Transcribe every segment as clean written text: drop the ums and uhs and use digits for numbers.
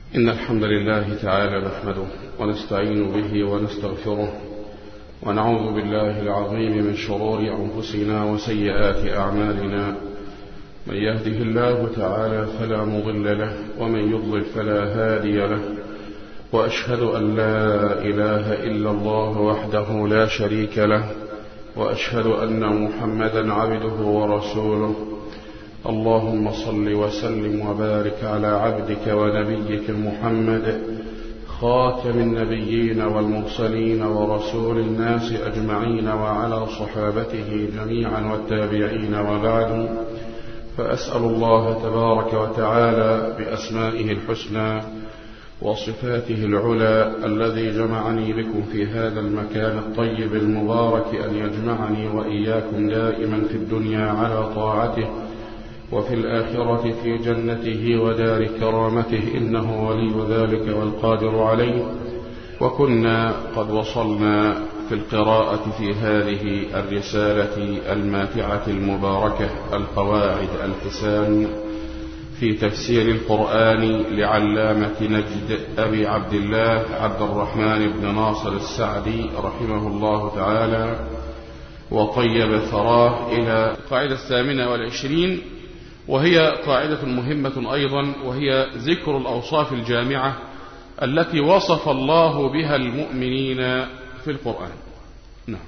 إن الحمد لله تعالى نحمده ونستعين به ونستغفره ونعوذ بالله العظيم من شرور أنفسنا وسيئات أعمالنا. من يهده الله تعالى فلا مضل له ومن يضلل فلا هادي له، وأشهد أن لا إله إلا الله وحده لا شريك له، وأشهد أن محمدا عبده ورسوله. اللهم صل وسلم وبارك على عبدك ونبيك محمد خاتم النبيين والمرسلين ورسول الناس أجمعين، وعلى صحابته جميعا والتابعين، وبعد. فأسأل الله تبارك وتعالى بأسمائه الحسنى وصفاته العلى الذي جمعني بكم في هذا المكان الطيب المبارك أن يجمعني وإياكم دائما في الدنيا على طاعته، وفي الآخرة في جنته ودار كرامته، إنه ولي ذلك والقادر عليه. وكنا قد وصلنا في القراءة في هذه الرسالة الماتعة المباركة القواعد الحسان في تفسير القرآن لعلامة نجد أبي عبد الله عبد الرحمن بن ناصر السعدي رحمه الله تعالى وطيب ثراه، إلى القاعدة 28، وهي قاعدة مهمة أيضا، وهي ذكر الأوصاف الجامعة التي وصف الله بها المؤمنين في القرآن. نعم.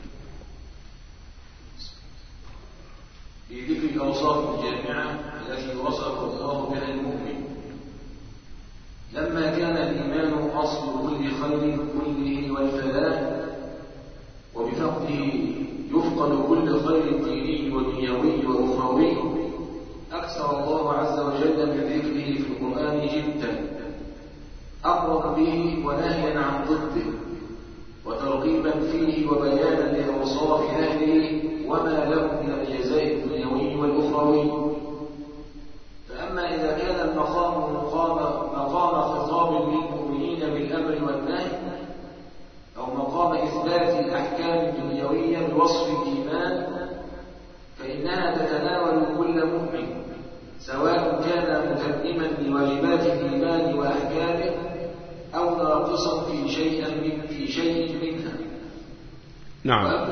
في ذكر الأوصاف الجامعة التي وصف الله بها المؤمن. لما كان الإيمان أصل كل خير كله والفلاح، وبفقده يفقد كل خير ديني ودنيوي وأخروي، أكثر الله عز وجل من ذكره في القرآن جدا، أمرا به ونهيا عن ضده، وترغيبا فيه وبيانا لأوصاف أهله وما لهم من الجزاء الدنيوي والأخروي. فأما إذا كان المقام مقام خطاب للمؤمنين بالأمر والنهي، أو مقام إثبات الأحكام الدنيوية بوصف الإيمان، فإنها تتناول كل مؤمن، سواء كان متمما لواجبات الإيمان وأحكامه أو ناقصا في شيء منها. نعم.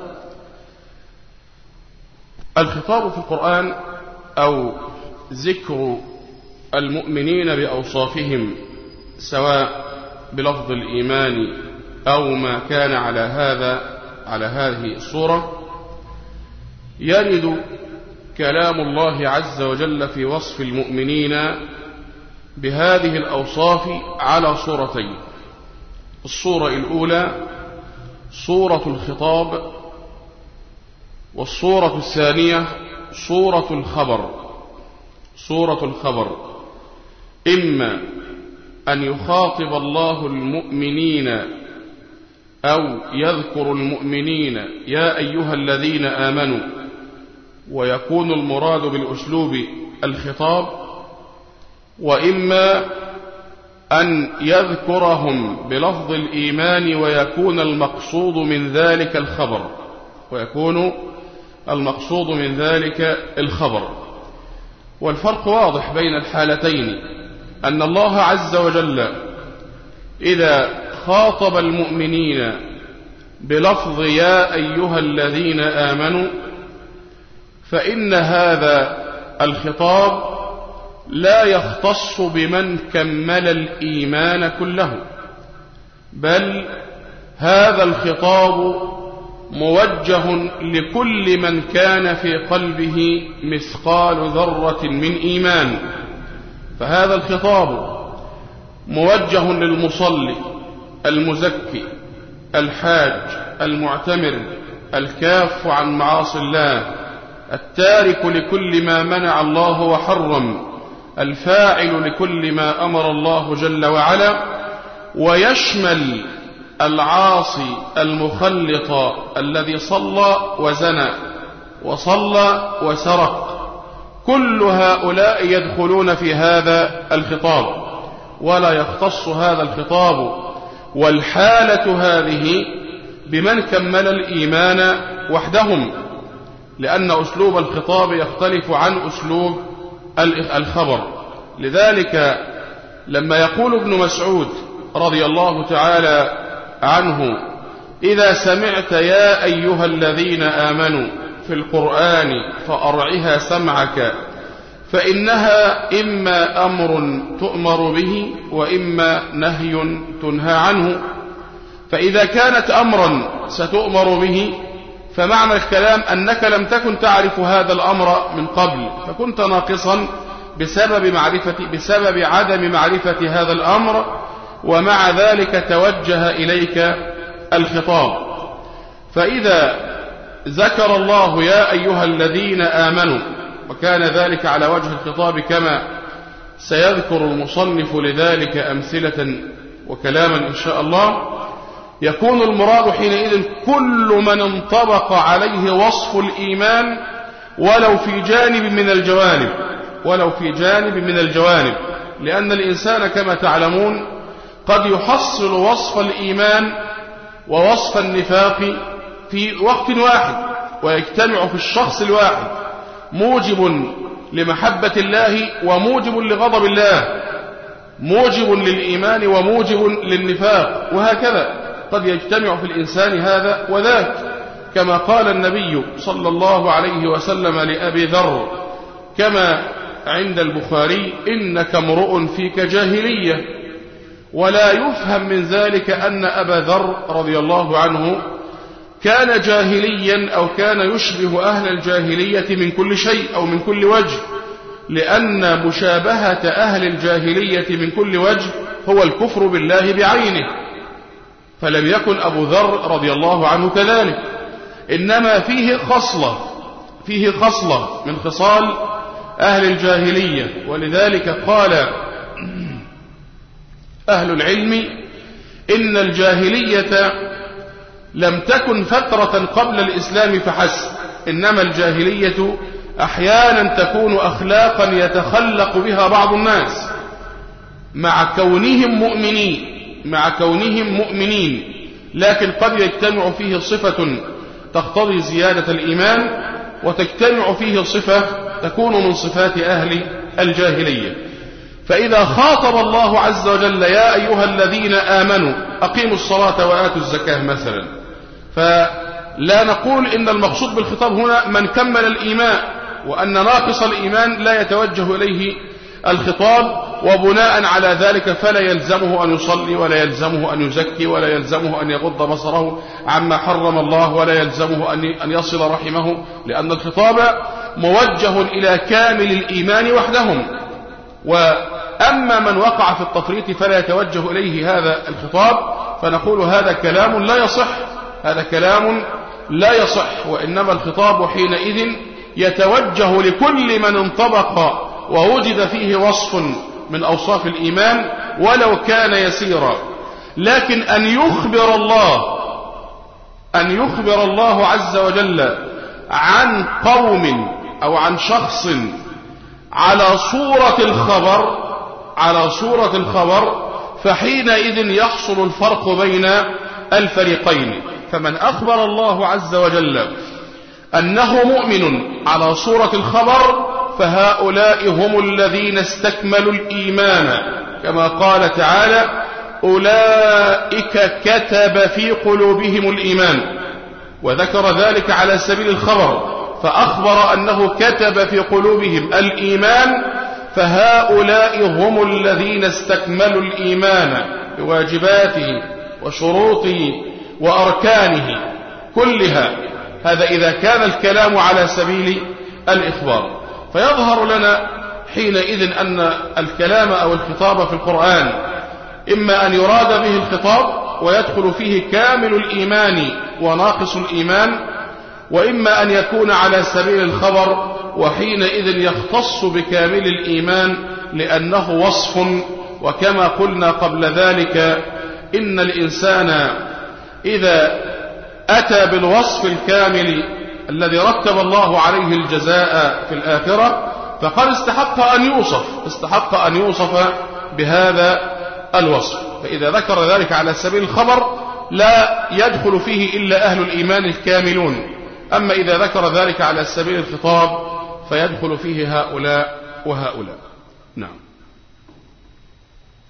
الخطاب في القرآن أو ذكر المؤمنين بأوصافهم، سواء بلفظ الإيمان أو ما كان على هذه الصورة، يرد كلام الله عز وجل في وصف المؤمنين بهذه الأوصاف على صورتين. الصورة الأولى صورة الخطاب، والصورة الثانية صورة الخبر. صورة الخبر إما أن يخاطب الله المؤمنين أو يذكر المؤمنين يا أيها الذين آمنوا، ويكون المراد بالأسلوب الخطاب، وإما أن يذكرهم بلفظ الإيمان ويكون المقصود من ذلك الخبر. والفرق واضح بين الحالتين، أن الله عز وجل إذا خاطب المؤمنين بلفظ يا أيها الذين آمنوا، فإن هذا الخطاب لا يختص بمن كمل الإيمان كله، بل هذا الخطاب موجه لكل من كان في قلبه مثقال ذرة من إيمان. فهذا الخطاب موجه للمصلي، المزكي، الحاج، المعتمر، الكاف عن معاصي الله، التارك لكل ما منع الله وحرم، الفاعل لكل ما أمر الله جل وعلا، ويشمل العاصي المخلط الذي صلى وزنى وصلى وسرق. كل هؤلاء يدخلون في هذا الخطاب، ولا يختص هذا الخطاب والحالة هذه بمن كمل الإيمان وحدهم، لأن أسلوب الخطاب يختلف عن أسلوب الخبر. لذلك لما يقول ابن مسعود رضي الله تعالى عنه: إذا سمعت يا أيها الذين آمنوا في القرآن فأرعها سمعك فإنها إما أمر تؤمر به وإما نهي تنهى عنه. فإذا كانت أمرا ستؤمر به فمعنى الكلام أنك لم تكن تعرف هذا الأمر من قبل، فكنت ناقصا بسبب عدم معرفة هذا الأمر، ومع ذلك توجه إليك الخطاب. فإذا ذكر الله يا أيها الذين آمنوا وكان ذلك على وجه الخطاب كما سيذكر المصنف لذلك أمثلة وكلاما إن شاء الله، يكون المراد حينئذ كل من انطبق عليه وصف الإيمان ولو في جانب من الجوانب، لأن الإنسان كما تعلمون قد يحصل وصف الإيمان ووصف النفاق في وقت واحد، ويجتمع في الشخص الواحد موجب لمحبة الله وموجب لغضب الله، موجب للإيمان وموجب للنفاق، وهكذا قد يجتمع في الإنسان هذا وذاك، كما قال النبي صلى الله عليه وسلم لأبي ذر كما عند البخاري: إنك امرؤ فيك جاهلية. ولا يفهم من ذلك أن أبا ذر رضي الله عنه كان جاهليا أو كان يشبه أهل الجاهلية من كل شيء أو من كل وجه، لأن مشابهة أهل الجاهلية من كل وجه هو الكفر بالله بعينه، فلم يكن أبو ذر رضي الله عنه كذلك، إنما فيه خصلة من خصال أهل الجاهلية. ولذلك قال أهل العلم إن الجاهلية لم تكن فترة قبل الإسلام فحسب، إنما الجاهلية أحيانا تكون أخلاقا يتخلق بها بعض الناس مع كونهم مؤمنين، لكن قد يجتمع فيه صفة تقتضي زيادة الإيمان، وتجتمع فيه صفة تكون من صفات أهل الجاهلية. فإذا خاطب الله عز وجل يا أيها الذين آمنوا أقيموا الصلاة وآتوا الزكاة مثلا، فلا نقول إن المقصود بالخطاب هنا من كمل الإيمان، وأن ناقص الإيمان لا يتوجه إليه الخطاب، وبناء على ذلك فلا يلزمه أن يصلي ولا يلزمه أن يزكي ولا يلزمه أن يغض بصره عما حرم الله ولا يلزمه أن يصل رحمه، لأن الخطاب موجه إلى كامل الإيمان وحدهم. وأما من وقع في التفريط فلا يتوجه إليه هذا الخطاب، فنقول هذا كلام لا يصح، وإنما الخطاب حينئذ يتوجه لكل من انطبق ووجد فيه وصف من أوصاف الإيمان ولو كان يسيرا. لكن أن يخبر الله عز وجل عن قوم أو عن شخص على صورة الخبر فحينئذ يحصل الفرق بين الفريقين. فمن أخبر الله عز وجل أنه مؤمن على صورة الخبر فهؤلاء هم الذين استكملوا الإيمان، كما قال تعالى: أولئك كتب في قلوبهم الإيمان، وذكر ذلك على سبيل الخبر، فأخبر أنه كتب في قلوبهم الإيمان، فهؤلاء هم الذين استكملوا الإيمان بواجباته وشروطه وأركانه كلها. هذا إذا كان الكلام على سبيل الإخبار. فيظهر لنا حينئذ أن الكلام أو الخطاب في القرآن إما أن يراد به الخطاب ويدخل فيه كامل الإيمان وناقص الإيمان، وإما أن يكون على سبيل الخبر وحينئذ يختص بكامل الإيمان لأنه وصف. وكما قلنا قبل ذلك إن الإنسان إذا أتى بالوصف الكامل الذي رتب الله عليه الجزاء في الآخرة فقد استحق أن يوصف بهذا الوصف. فإذا ذكر ذلك على سبيل الخبر لا يدخل فيه إلا أهل الإيمان الكاملون، أما إذا ذكر ذلك على سبيل الخطاب فيدخل فيه هؤلاء وهؤلاء. نعم.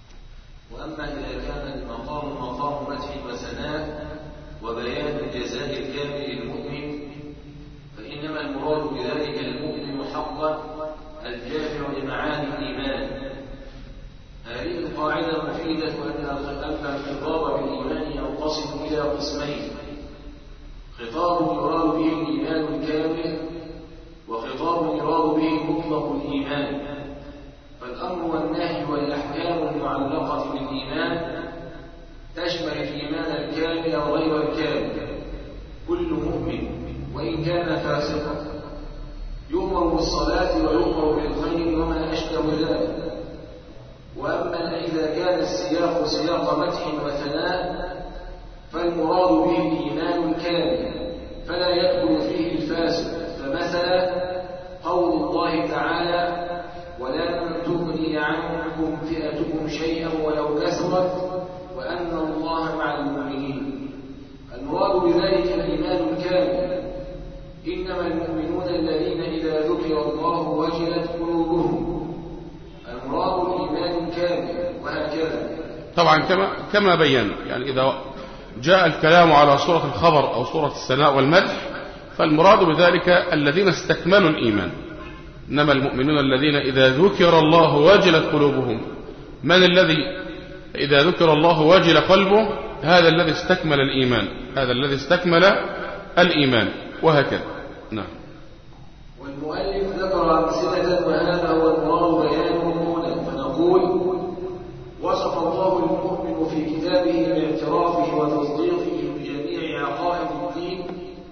وأما إذا كان المقام مقام مدح وثناء وبيان الجزاء الكامل للمؤمن فإنما المراد بذلك المؤمن حقا الجامع لمعاني الإيمان. هذه القاعدة مفيدة أن الخطاب بالإيمان ينقسم إلى قسمين: خطاب يراد به الإيمان الكامل، وخطاب يراد به مطلق الإيمان. فالأمر والنهي والأحكام المعلقة بالإيمان تشمل الإيمان الكامل وغير الكامل. كل مؤمن وإن كان فاسقا يؤمر بالصلاة ويؤمر بالخير وما أشبه ذلك. وأما إذا كان السياق سياق مدح وثناء فالمراد به الإيمان الكامل فلا يدخل فيه الفاسق. فمثلا قول الله تعالى: ولن تغني عنكم فئتكم شيئا ولو كثرت وأن الله مع المؤمنين. المراد بذلك الإيمان الكامل. إنما المؤمنون الذين إذا ذكر الله وجلت قلوبهم. المراد الإيمان الكامل. وهكذا طبعا كما بينا، يعني إذا جاء الكلام على صورة الخبر أو صورة الثناء والمدح فالمراد بذلك الذين استكملوا الإيمان. إنما المؤمنون الذين إذا ذكر الله وجلت قلوبهم. من الذي إذا ذكر الله وجل قلبه؟ هذا الذي استكمل الإيمان، هذا الذي استكمل الإيمان. وهكذا. نعم. والمؤلف ذكر أمثلة وهذا هو المراد بيانه هنا. فنقول: وصف الله المؤمن في كتابه باعترافه وتصديقه بجميع عقائد الدين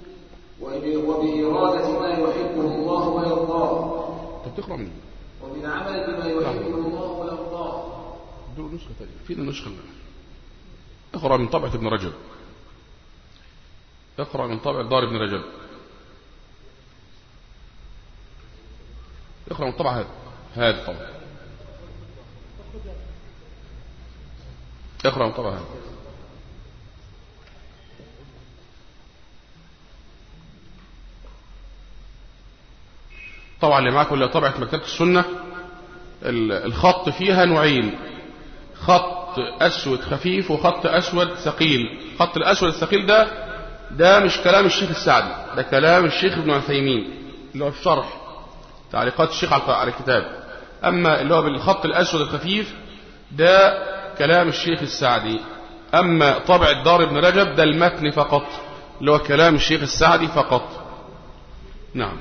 وبإرادة ما يحبه الله ويرضاه. طب تقرأ منه. وبالعمل بما يحبه الله ويرضاه. دول نسخة تانية. فينا النسخة اللي اقرأ من طبعة ابن رجب. اقرأ من طبعة دار ابن رجب. اقرأ من طبعة هذا طبعا. اقرأ من طبعة هذا. طبعا اللي معاكم اللي طبعت مكتبة السنة الخط فيها نوعين: خط أسود خفيف وخط أسود ثقيل. خط الأسود الثقيل ده مش كلام الشيخ السعدي، ده كلام الشيخ ابن عثيمين اللي هو في شرح تعليقات الشيخ على الكتاب. أما اللي هو بالخط الأسود الخفيف ده كلام الشيخ السعدي. أما طبع دار ابن رجب ده المتن فقط اللي هو كلام الشيخ السعدي فقط. نعم.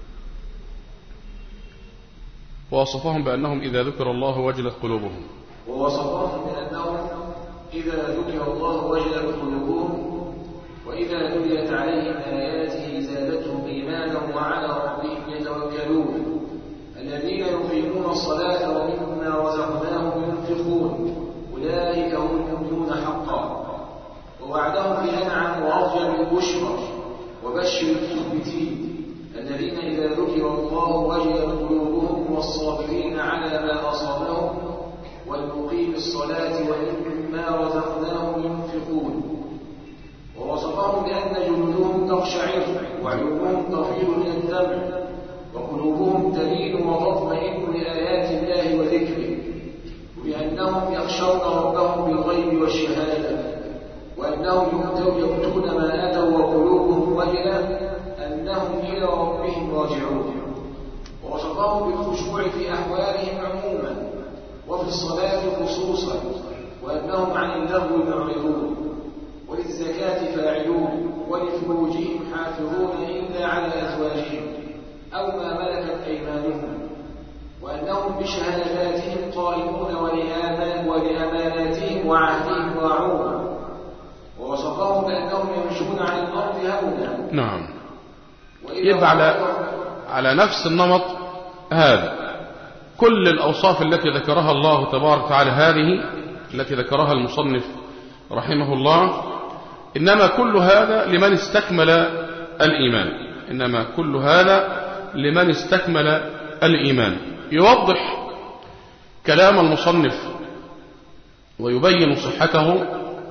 ووصفهم بأنهم إذا ذكر الله وجلت قلوبهم. ووصفهم بأنهم إذا ذكر الله وجلت قلوبهم وإذا تليت عليهم آياته زادتهم إيمانا وعلى ربهم يتوكلون الذين يقيمون الصلاة ومما رزقناهم ينفقون أولئك هم المؤمنون حقا. ووعدهم بأنعم وأرجى بالبشرى وبشر المخبتين الذين إذا ذكر الله وجلت قلوبهم والصابرين على ما أصابهم والمقيم الصلاة ومما رزقناهم ينفقون. ووصفهم بأن جلودهم تقشعر وعيونهم تفيض من الدمع وقلوبهم تلين وتطمئن لآيات الله وذكره وبأنهم يخشون ربهم بالغيب والشهادة وأنهم يؤتون ما آتوا وقلوبهم وجلة أنهم إلى ربهم راجعون. ووصفهم بالخشوع في أحوالهم عموما وفي الصلاة خصوصا وأنهم عن اللغو معرضون وللزكاة فاعلون ولفروجهم حافظون إلا على أزواجهم أو ما ملكت أيمانهم وأنهم بشهاداتهم قائمون ولأماناتهم وعهدهم راعون. ووصفهم بأنهم يمشون على الأرض هونا. نعم. يبقى على نفس النمط هذا كل الأوصاف التي ذكرها الله تبارك وتعالى هذه التي ذكرها المصنف رحمه الله إنما كل هذا لمن استكمل الإيمان. إنما كل هذا لمن استكمل الإيمان. يوضح كلام المصنف ويبين صحته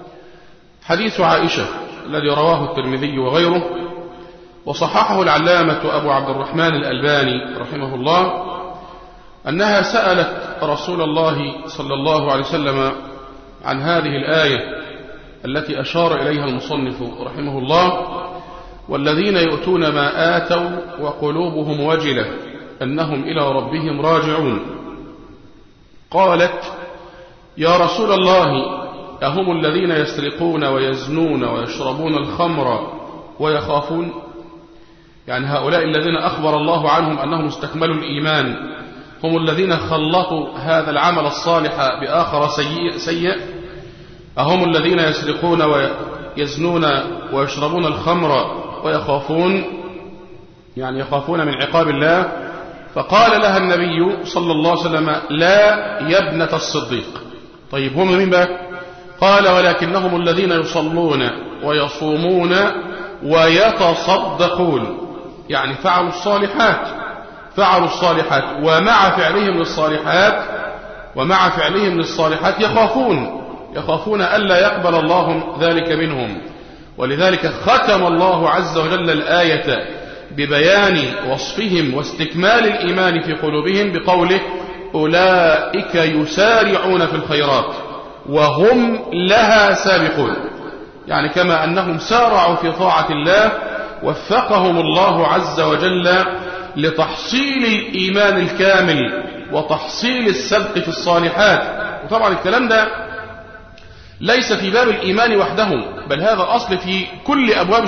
حديث عائشة الذي رواه الترمذي وغيره وصححه العلامة أبو عبد الرحمن الألباني رحمه الله أنها سألت رسول الله صلى الله عليه وسلم عن هذه الآية التي أشار إليها المصنف رحمه الله: والذين يؤتون ما آتوا وقلوبهم وجلة أنهم إلى ربهم راجعون. قالت: يا رسول الله، أهم الذين يسرقون ويزنون ويشربون الخمر ويخافون؟ يعني هؤلاء الذين أخبر الله عنهم أنهم استكملوا الإيمان هم الذين خلطوا هذا العمل الصالح بآخر سيء؟ أهم الذين يسرقون ويزنون ويشربون الخمر ويخافون؟ يعني يخافون من عقاب الله. فقال لها النبي صلى الله عليه وسلم: لا يا ابنة الصديق. طيب هم من بقى؟ قال: ولكنهم الذين يصلون ويصومون ويتصدقون. يعني فعلوا الصالحات ومع فعلهم للصالحات يخافون ألا يقبل الله ذلك منهم. ولذلك ختم الله عز وجل الآية ببيان وصفهم واستكمال الإيمان في قلوبهم بقوله: أولئك يسارعون في الخيرات وهم لها سابقون. يعني كما أنهم سارعوا في طاعة الله وفقهم الله عز وجل لتحصيل الإيمان الكامل وتحصيل السبق في الصالحات. وطبعا الكلام ده ليس في باب الإيمان وحده، بل هذا أصل في كل أبواب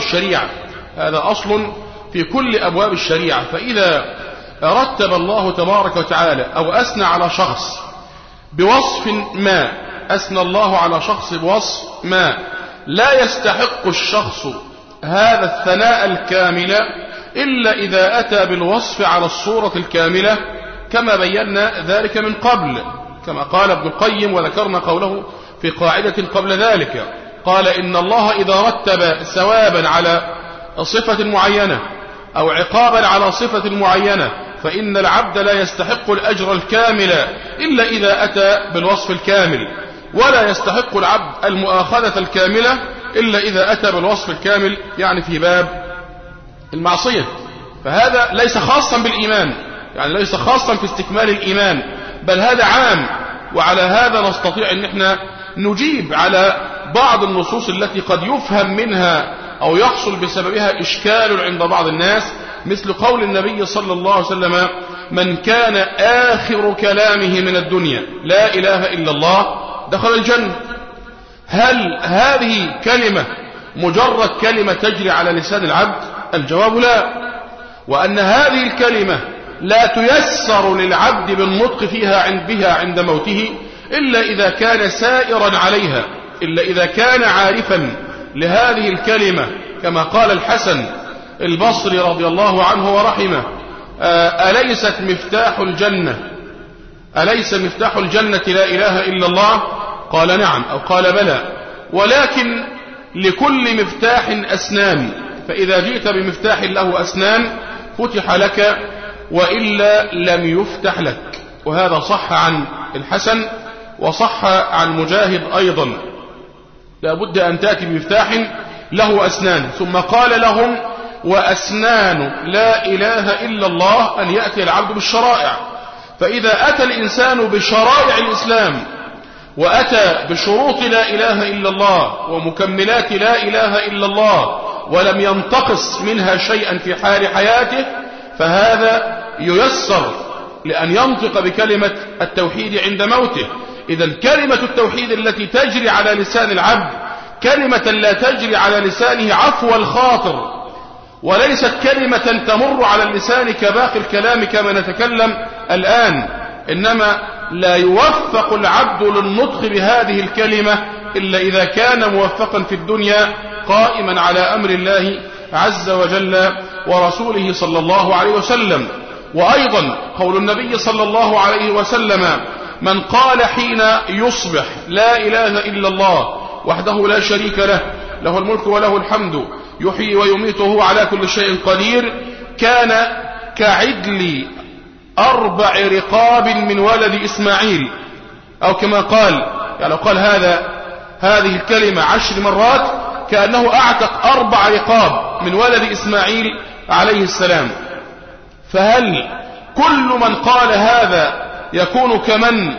الشريعة. فإذا رتب الله تبارك وتعالى أو أثنى على شخص بوصف ما لا يستحق الشخص هذا الثناء الكامل إلا إذا أتى بالوصف على الصورة الكاملة، كما بينا ذلك من قبل، كما قال ابن القيم وذكرنا قوله في قاعدة قبل ذلك. قال: إن الله إذا رتب ثوابا على صفة معينة أو عقابا على صفة معينة فإن العبد لا يستحق الأجر الكامل إلا إذا أتى بالوصف الكامل، ولا يستحق العبد المؤاخذة الكاملة إلا إذا أتى بالوصف الكامل، يعني في باب المعصية. فهذا ليس خاصا بالإيمان، يعني ليس خاصا في استكمال الإيمان، بل هذا عام. وعلى هذا نستطيع أن احنا نجيب على بعض النصوص التي قد يفهم منها أو يحصل بسببها إشكال عند بعض الناس، مثل قول النبي صلى الله عليه وسلم: من كان آخر كلامه من الدنيا لا إله إلا الله دخل الجنة. هل هذه كلمة مجرد كلمة تجري على لسان العبد؟ الجواب لا. وأن هذه الكلمة لا تيسر للعبد بالنطق بها عند موته إلا إذا كان سائرا عليها، إلا إذا كان عارفا لهذه الكلمة، كما قال الحسن البصري رضي الله عنه ورحمه: أليس مفتاح الجنة لا إله إلا الله؟ قال: نعم. أو قال: بلى، ولكن لكل مفتاح أسنان، فإذا جئت بمفتاح له أسنان فتح لك، وإلا لم يفتح لك. وهذا صح عن الحسن وصح عن مجاهد أيضا: لا بد أن تأتي بمفتاح له أسنان. ثم قال لهم: وأسنان لا إله إلا الله أن يأتي العبد بالشرائع. فإذا أتى الإنسان بشرائع الإسلام وأتى بشروط لا إله إلا الله ومكملات لا إله إلا الله ولم ينتقص منها شيئا في حال حياته، فهذا ييسر لأن ينطق بكلمة التوحيد عند موته. إذن كلمة التوحيد التي تجري على لسان العبد كلمة لا تجري على لسانه عفو الخاطر، وليست كلمة تمر على اللسان كباقي الكلام كما نتكلم الآن، إنما لا يوفق العبد للنطق بهذه الكلمة إلا إذا كان موفقا في الدنيا قائما على أمر الله عز وجل ورسوله صلى الله عليه وسلم. وأيضا قول النبي صلى الله عليه وسلم: من قال حين يصبح لا إله إلا الله وحده لا شريك له، له الملك وله الحمد، يحيي ويميت وهو على كل شيء قدير، كان كعدل 4 رقاب من ولد إسماعيل. أو كما قال، يعني لو قال هذه الكلمة 10 مرات كأنه أعتق 4 رقاب من ولد إسماعيل عليه السلام. فهل كل من قال هذا يكون كمن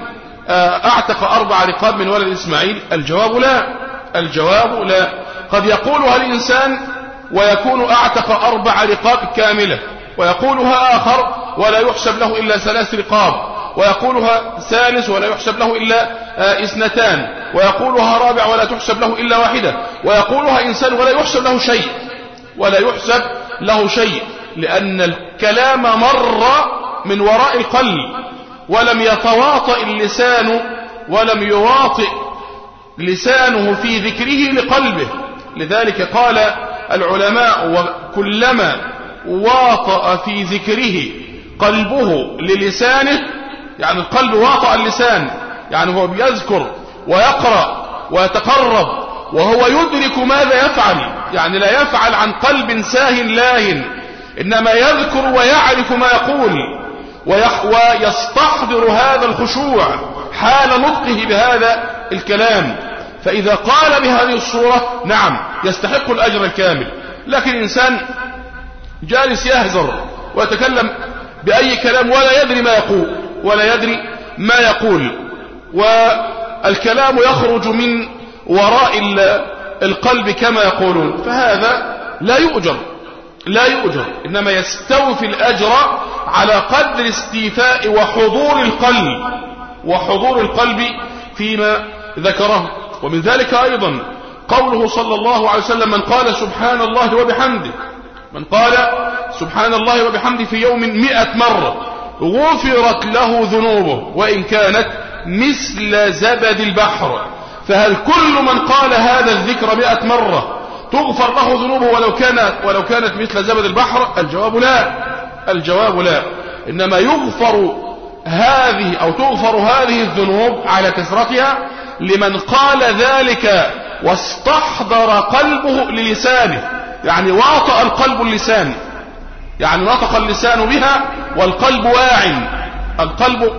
أعتق 4 رقاب من ولد إسماعيل؟ الجواب لا. الجواب لا. قد يقولها الإنسان ويكون أعتق 4 رقاب كاملة، ويقولها آخر ولا يحسب له إلا 3 رقاب، ويقولها ثالث ولا يحسب له إلا 2، ويقولها رابع ولا تحسب له إلا 1، ويقولها إنسان ولا يحسب له شيء، ولا يحسب له شيء، لأن الكلام مر من وراء القلب، ولم يتواطئ اللسان، ولم يواطئ لسانه في ذكره لقلبه. لذلك قال العلماء: وكلما واطأ في ذكره قلبه للسانه، يعني القلب واطأ اللسان، يعني هو بيذكر ويقرأ ويتقرب وهو يدرك ماذا يفعل، يعني لا يفعل عن قلب ساه لاهٍ، إنما يذكر ويعرف ما يقول ويستحضر هذا الخشوع حال نطقه بهذا الكلام. فإذا قال بهذه الصورة نعم يستحق الأجر الكامل. لكن إنسان جالس يهزر ويتكلم بأي كلام ولا يدري ما يقول، ولا يدري ما يقول، والكلام يخرج من وراء القلب كما يقولون، فهذا لا يؤجر، لا يؤجر، إنما يستوفي الأجر على قدر استيفاء وحضور القلب فيما ذكره. ومن ذلك أيضا قوله صلى الله عليه وسلم: من قال سبحان الله وبحمده، من قال سبحان الله وبحمده في يوم 100 مرة غفرت له ذنوبه وإن كانت مثل زبد البحر. فهل كل من قال هذا الذكر 100 مرة تغفر له ذنوبه ولو كانت مثل زبد البحر؟ الجواب لا. الجواب لا. إنما تغفر هذه الذنوب على كثرتها لمن قال ذلك واستحضر قلبه للسانه، يعني واطأ القلب اللسان، يعني نطق اللسان بها والقلب واع، القلب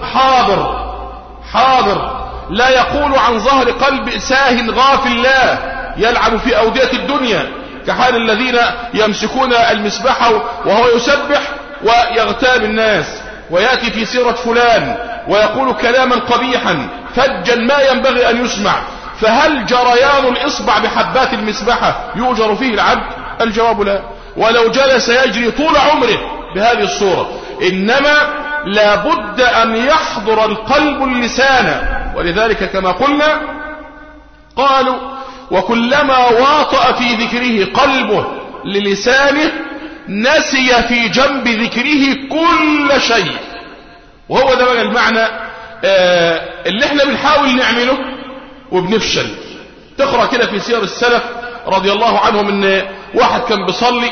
حاضر لا يقول عن ظهر قلب ساه غافل لا يلعب في أودية الدنيا، كحال الذين يمسكون المسبح وهو يسبح ويغتاب الناس ويأتي في سيرة فلان ويقول كلاما قبيحا فجا ما ينبغي أن يسمع. فهل جريان الإصبع بحبات المسبحة يؤجر فيه العبد؟ الجواب لا. ولو جلس يجري طول عمره بهذه الصورة، إنما لا بد أن يحضر القلب اللسان. ولذلك كما قلنا قالوا: وكلما واطأ في ذكره قلبه للسانه نسي في جنب ذكره كل شيء. وهو ده بقى المعنى اللي احنا بنحاول نعمله وبنفشل. تقرأ كده في سير السلف رضي الله عنهم ان واحد كان بيصلي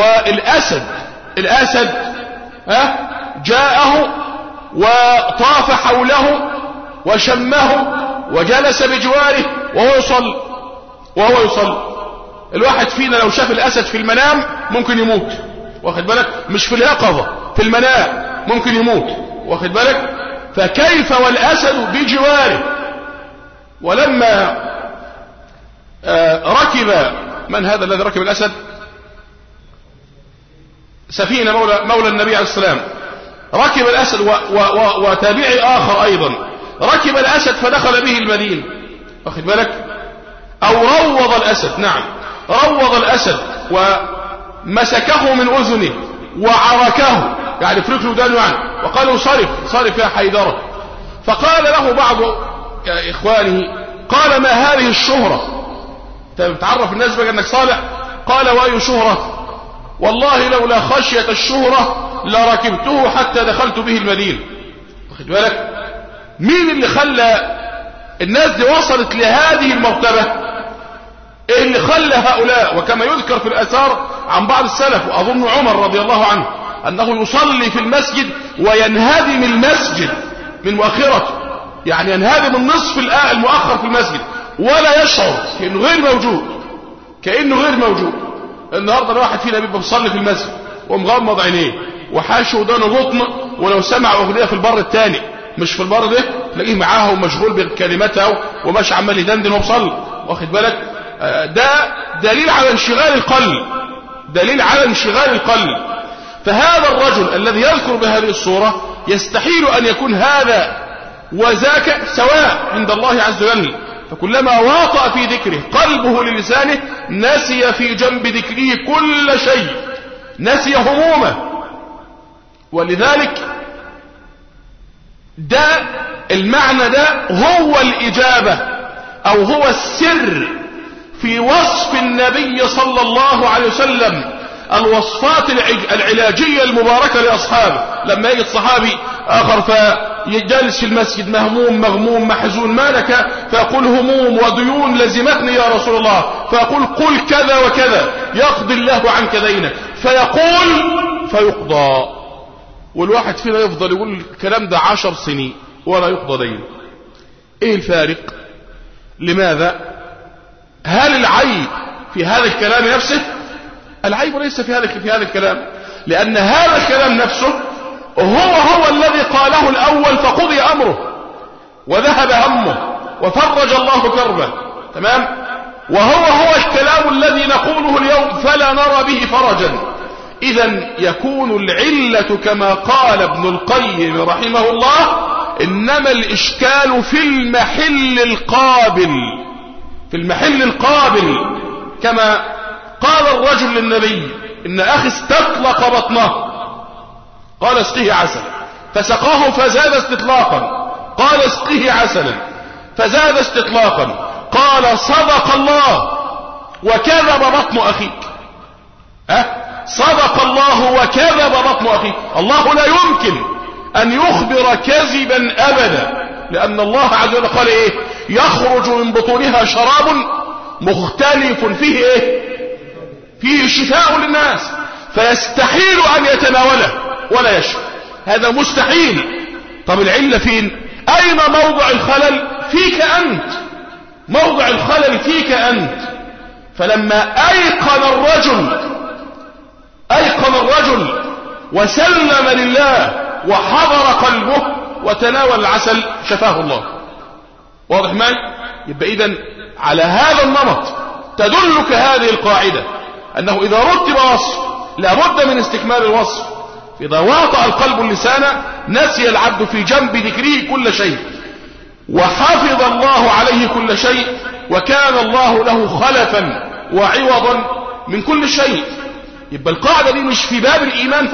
والأسد جاءه وطاف حوله وشمه وجلس بجواره وهو يصلي. الواحد فينا لو شاف الأسد في المنام ممكن يموت، واخد بالك؟ مش في اليقظة، في المنام ممكن يموت، واخد بالك؟ فكيف والأسد بجواره؟ ولما ركب، من هذا الذي ركب الأسد؟ سفينة مولى النبي عليه السلام، ركب الأسد وتابعي آخر أيضا ركب الأسد فدخل به المدينة، واخد بالك؟ أو روض الأسد، نعم روض الأسد ومسكه من أذنه وعركه، يعني فرق له دانه عنه وقالوا صرف يا حيدرة. فقال له بعض إخوانه، قال: ما هذه الشهرة؟ تعرف الناس بقى أنك صالح؟ قال: وأي شهرة؟ والله لولا خشية الشهرة لركبته حتى دخلت به المدينة. واخد بالك؟ مين اللي خلى الناس دي وصلت لهذه المرتبة؟ ايه اللي خلى هؤلاء؟ وكما يذكر في الآثار عن بعض السلف، وأظن عمر رضي الله عنه، أنه يصلي في المسجد وينهدم المسجد من مؤخرته، يعني ينهدم النصف المؤخر في المسجد ولا يشعر، كأنه غير موجود. النهارده الواحد فينا بيبقى بيصلي في المسجد ومغمض عينيه وحاشي ودانه غطن، ولو سمع أغنية في البر الثاني مش في البر ده تلاقيه معاها ومشغول بكلماتها وماشي عمال يدندن وبصلي، واخد بالك؟ ده دليل على انشغال القلب. فهذا الرجل الذي يذكر بهذه الصورة يستحيل أن يكون هذا وذاك سواء عند الله عز وجل. فكلما واطأ في ذكره قلبه للسانه نسي في جنب ذكره كل شيء، نسي همومه. ولذلك ده المعنى ده هو الإجابة أو هو السر في وصف النبي صلى الله عليه وسلم الوصفات العلاجية المباركة لأصحابه. لما يجد صحابي آخر فيجلس في المسجد مهموم مغموم محزون، ما لك؟ فيقول هموم وديون لزمتني يا رسول الله، فيقول قل كذا وكذا يقضي الله عنك دينك، فيقول فيقضى. والواحد فينا يفضل يقول الكلام ده 10 سنين ولا يقضى دينه. ايه الفارق؟ لماذا؟ هل العيب في هذا الكلام نفسه؟ العيب ليس في هذا الكلام، لأن هذا الكلام نفسه هو الذي قاله الأول فقضي أمره وذهب همه وفرج الله كربه، تمام؟ وهو الكلام الذي نقوله اليوم فلا نرى به فرجا. إذن يكون العلة كما قال ابن القيم رحمه الله إنما الإشكال في المحل القابل، كما قال الرجل للنبي إن أخي استطلق بطنه، قال اسقه عسل، فسقاه فزاد استطلاقا، قال اسقه عسلا فزاد استطلاقا، قال صدق الله وكذب بطن أخيك. صدق الله وكذب بطن أخيك. الله لا يمكن أن يخبر كذبا أبدا، لأن الله عز وجل قال إيه؟ يخرج من بطونها شراب مختلف فيه إيه؟ فيه شفاء للناس، فيستحيل أن يتناوله ولا يشفى، هذا مستحيل. طب العلة فين؟ أين موضع الخلل؟ فيك أنت، موضع الخلل فيك أنت. فلما أيقن الرجل وسلم لله وحضر قلبه وتناول العسل شفاه الله. واضح معي؟ يبقى إذن على هذا النمط تدلك هذه القاعدة أنه إذا رتب وصف لابد من استكمال الوصف. إذا واطأ القلب اللسان نسي العبد في جنب ذكره كل شيء، وحفظ الله عليه كل شيء، وكان الله له خلفا وعوضا من كل شيء. يبقى القاعدة دي مش في باب الإيمان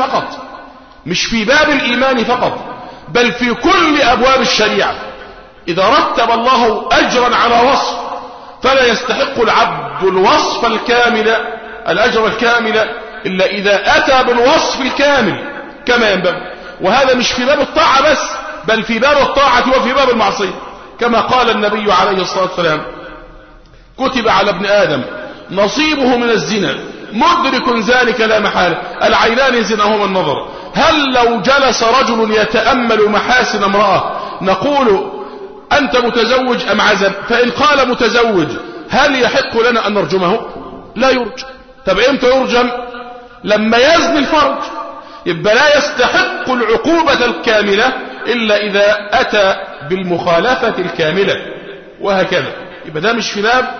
فقط، بل في كل أبواب الشريعة. إذا رتب الله أجرا على وصف فلا يستحق العبد الوصف الكامل، الأجر الكامل، إلا إذا أتى بالوصف الكامل كما ينبغي. وهذا مش في باب الطاعة بس، بل في باب الطاعة وفي باب المعصية، كما قال النبي عليه الصلاة والسلام كتب على ابن آدم نصيبه من الزنا مدرك ذلك لا محالة، العينان زناهما النظر. هل لو جلس رجل يتأمل محاسن امرأة نقول أنت متزوج أم عزب؟ فإن قال متزوج هل يحق لنا أن نرجمه؟ لا يرجم. طب إمتى يرجم؟ لما يزني الفرج. يبقى لا يستحق العقوبة الكاملة إلا إذا أتى بالمخالفة الكاملة، وهكذا. يبقى ده مش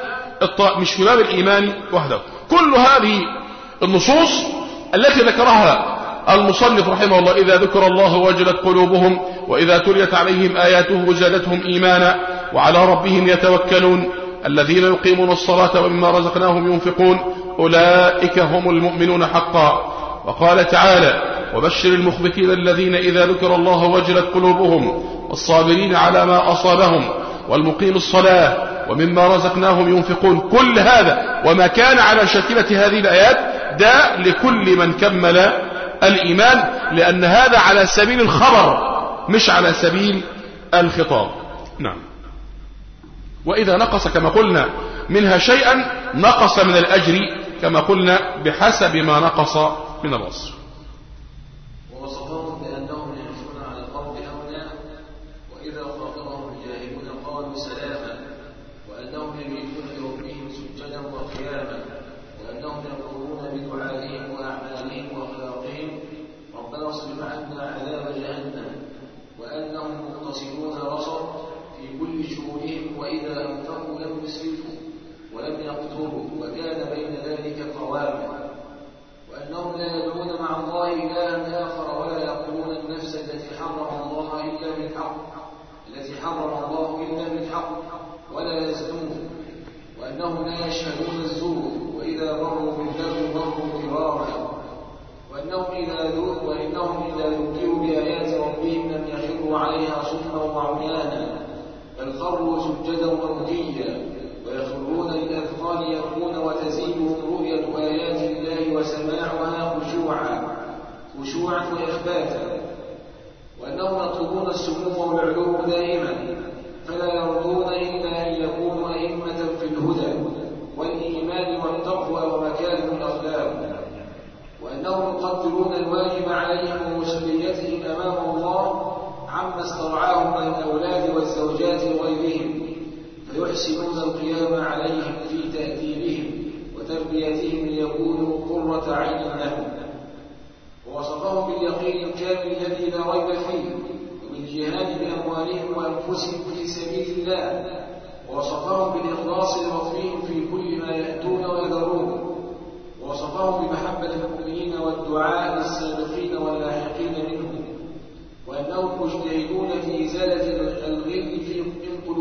في باب الإيمان وحده. كل هذه النصوص التي ذكرها المصنف رحمه الله: إذا ذكر الله وجلت قلوبهم وإذا تليت عليهم آياته زادتهم إيمانا وعلى ربهم يتوكلون الذين يقيمون الصلاة ومما رزقناهم ينفقون أولئك هم المؤمنون حقا. وقال تعالى: وبشر المخبتين الذين إذا ذكر الله وجلت قلوبهم والصابرين على ما أصابهم والمقيم الصلاة ومما رزقناهم ينفقون. كل هذا وما كان على شاكلة هذه الآيات ده لكل من كمل الإيمان، لأن هذا على سبيل الخبر مش على سبيل الخطاب. نعم. وإذا نقص كما قلنا منها شيئا نقص من الأجر كما قلنا بحسب ما نقص من الوصف. ووصفهم بأنهم يمشون على الأرض هونا وإذا خاطبهم الجاهلون قالوا سلاما، وأنهم يبيتون لربهم سجدا وقياما، وأنهم يقولون بدعائهم وأعمالهم وأخلاقهم ربنا اصرف عنا عذاب جهنم، وأنهم مقتصدون رصد في كل شؤونهم وإذا أنفقوا لم يسرفوا ولم يقتروا وكان بين ذلك قواما، وأنهم لا يدعون مع وأنهم لا يشهدون الزور، وإذا مروا باللغو مروا كراما، وإنهم إذا ذكروا بآيات ربهم لم يخروا عليها صما وعميانا، بل خروا سجدا وبكيا، ويخرون للأذقان يبكون وتزيدهم رؤية آيات الله وسماعها خشوعا وإخباتا، وأنهم يطلبون السمو والعلو دائما، فلا يرضون إلا أن يكونوا أئمة في الهدى والإيمان والتقوى ومكارم الأخلاق، وأنهم يقدرون الواجب عليهم ومسؤوليتهم أمام الله عما استرعاهم من الأولاد والزوجات وغيرهم، فيحسنون القيام عليهم في تأديبهم وتربيتهم ليكونوا قرة عين لهم. ووصفهم باليقين الكامل الذي لا ريب فيه، وبالجهاد بأموالهم وأنفسهم في سبيل الله، ووصفهم بالإخلاص لربهم في كل ما يأتون ويذرون، ووصفهم بمحبة المؤمنين والدعاء للسابقين واللاحقين منهم، وأنهم مجتهدون في إزالة الغل من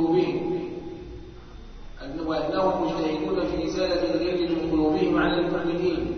قلوبهم عن المؤمنين،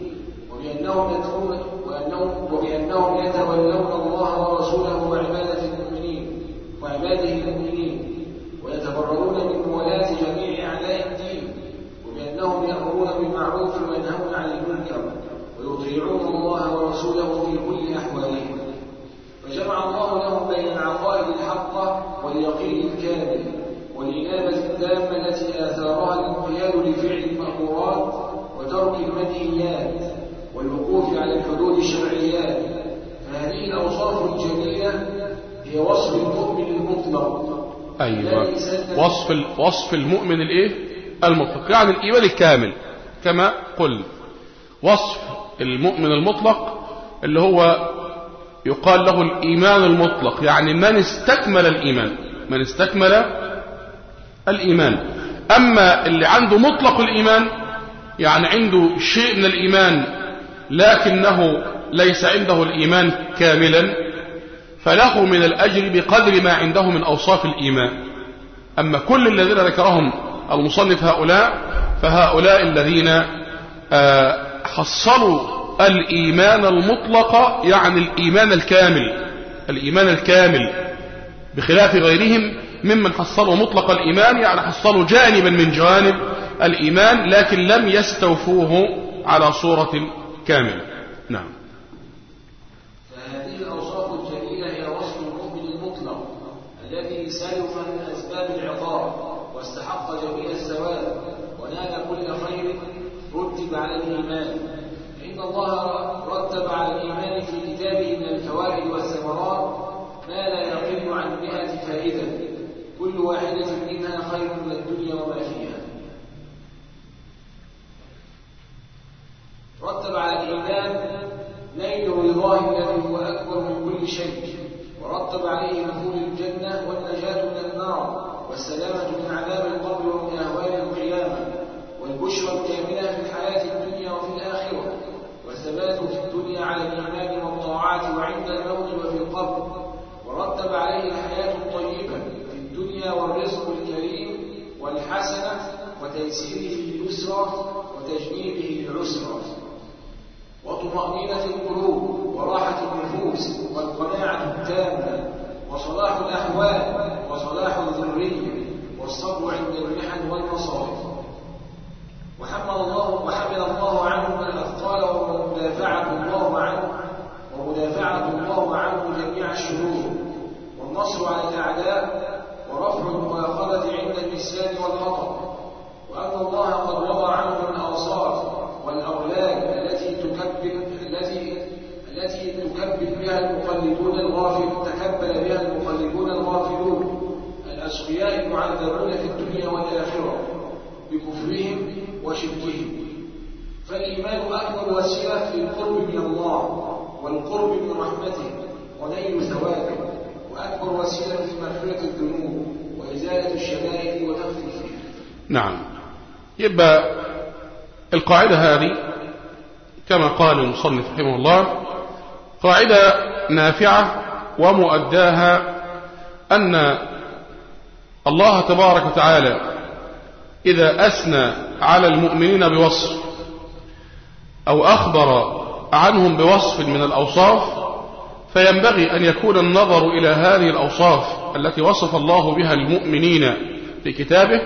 وبأنهم يتولون الله ورسوله وعباده المؤمنين، ويتبرؤون من مولاة جميع أعداء الدين، وبأنهم يأمرون بالمعروف وينهون عن المنكر، ويطيعون الله ورسوله في كل أحوالهم. فجمع الله لهم بين العقائد الحقة واليقين الكامل والإنابة التامة التي آثارها الانقياد لفعل المأمورات وترك المنهيات والوقوف على الحدود الشرعيات. فهذه الأوصاف الجليلة هي وصف المؤمن المطلق. أيوة، وصف المؤمن المطلق، يعني الإيمان الكامل كما قل. وصف المؤمن المطلق اللي هو يقال له الإيمان المطلق، يعني من استكمل الإيمان. أما اللي عنده مطلق الإيمان، يعني عنده شيء من الإيمان لكنه ليس عنده الإيمان كاملا، فله من الأجر بقدر ما عنده من أوصاف الإيمان. أما كل الذين ذكرهم المصنف فهؤلاء الذين حصلوا الإيمان المطلق، يعني الإيمان الكامل بخلاف غيرهم ممن حصلوا مطلق الإيمان، يعني حصلوا جانبا من جوانب الإيمان لكن لم يستوفوه على صورة كاملة. نعم. فهذه الأوصاف الجليلة هي وصف المؤمن المطلق الذي سلم من أسباب العطاء واستحق جميع الثواب ونال كل خير رتب على الإيمان. فإن الله رتب على الإيمان في كتابه من الفوائد والثمرات ما لا يقل عن 100 فائدة، كل واحدة منها خير من الدنيا وما فيها. رتب على الإيمان نيل رضاه الذي هو أكبر من كل شيء، ورتب عليه دخول الجنة والنجاة من النار والسلامة من عذاب القبر ومن أهوال القيامة، والبشرى الكاملة في الحياة الدنيا وفي الآخرة، والثبات في الدنيا على الإيمان والطاعات وعند الموت وفي القبر. ورتب عليه الحياة الطيبة في الدنيا والرزق الكريم والحسنة وتيسيره اليسرى وتجنيبه العسرى، وطمأنينة القلوب وراحة النفوس والقناعة التامة وصلاح الأحوال وصلاح الذرية والصبر عند المحن والمصائب. وحمل الله عنه من الأثقال ومدافعة الله عنه جميع الشرور، والنصر على الأعداء ورفع المؤاخذة عند النسيان والخطأ، وأن الله قد وضع عنه من الأوصاف والأغلال التي تكبل بها المقلدون الغافلون الأشقياء المعذبون في الدنيا والآخرة بكفرهم وشركهم. فالإيمان أكبر وسيلة في القرب من الله والقرب من رحمته ونيل ثوابه، وأكبر وسيلة في مغفرة الذنوب وإزالة الشدائد وتخفيفها. نعم. يبقى القاعدة هذه كما قال المصنف رحمه الله قاعدة نافعة، ومؤداها أن الله تبارك وتعالى إذا أثنى على المؤمنين بوصف أو أخبر عنهم بوصف من الأوصاف فينبغي أن يكون النظر إلى هذه الأوصاف التي وصف الله بها المؤمنين في كتابه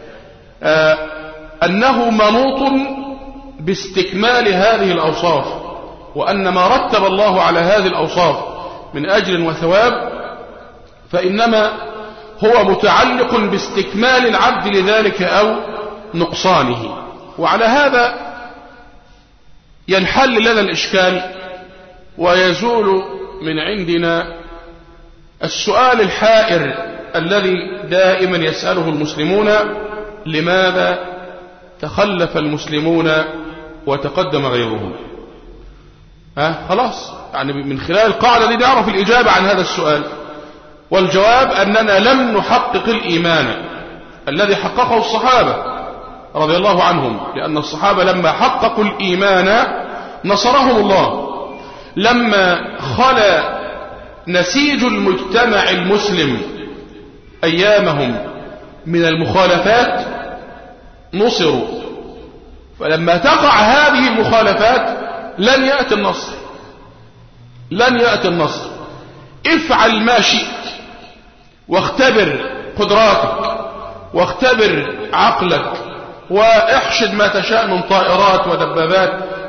أنه منوط باستكمال هذه الأوصاف، وأن ما رتب الله على هذه الأوصاف من أجر وثواب فإنما هو متعلق باستكمال العبد لذلك أو نقصانه. وعلى هذا ينحل لنا الإشكال ويزول من عندنا السؤال الحائر الذي دائما يسأله المسلمون: لماذا تخلف المسلمون وتقدم غيرهم؟ خلاص، يعني من خلال القاعدة دي نعرف الإجابة عن هذا السؤال، والجواب أننا لم نحقق الإيمان الذي حققه الصحابة رضي الله عنهم، لأن الصحابة لما حققوا الإيمان نصرهم الله. لما خلا نسيج المجتمع المسلم أيامهم من المخالفات نصروا، فلما تقع هذه المخالفات لن يأتي النصر، لن يأتي النصر. افعل ما شئت واختبر قدراتك واختبر عقلك واحشد ما تشاء من طائرات ودبابات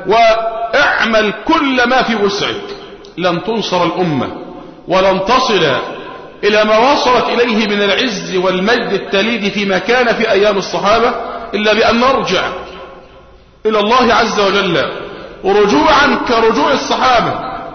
واعمل كل ما في وسعك، لن تنصر الأمة ولن تصل إلى ما وصلت إليه من العز والمجد التليد فيما كان في أيام الصحابة إلا بأن نرجع إلى الله عز وجل ورجوعا كرجوع الصحابة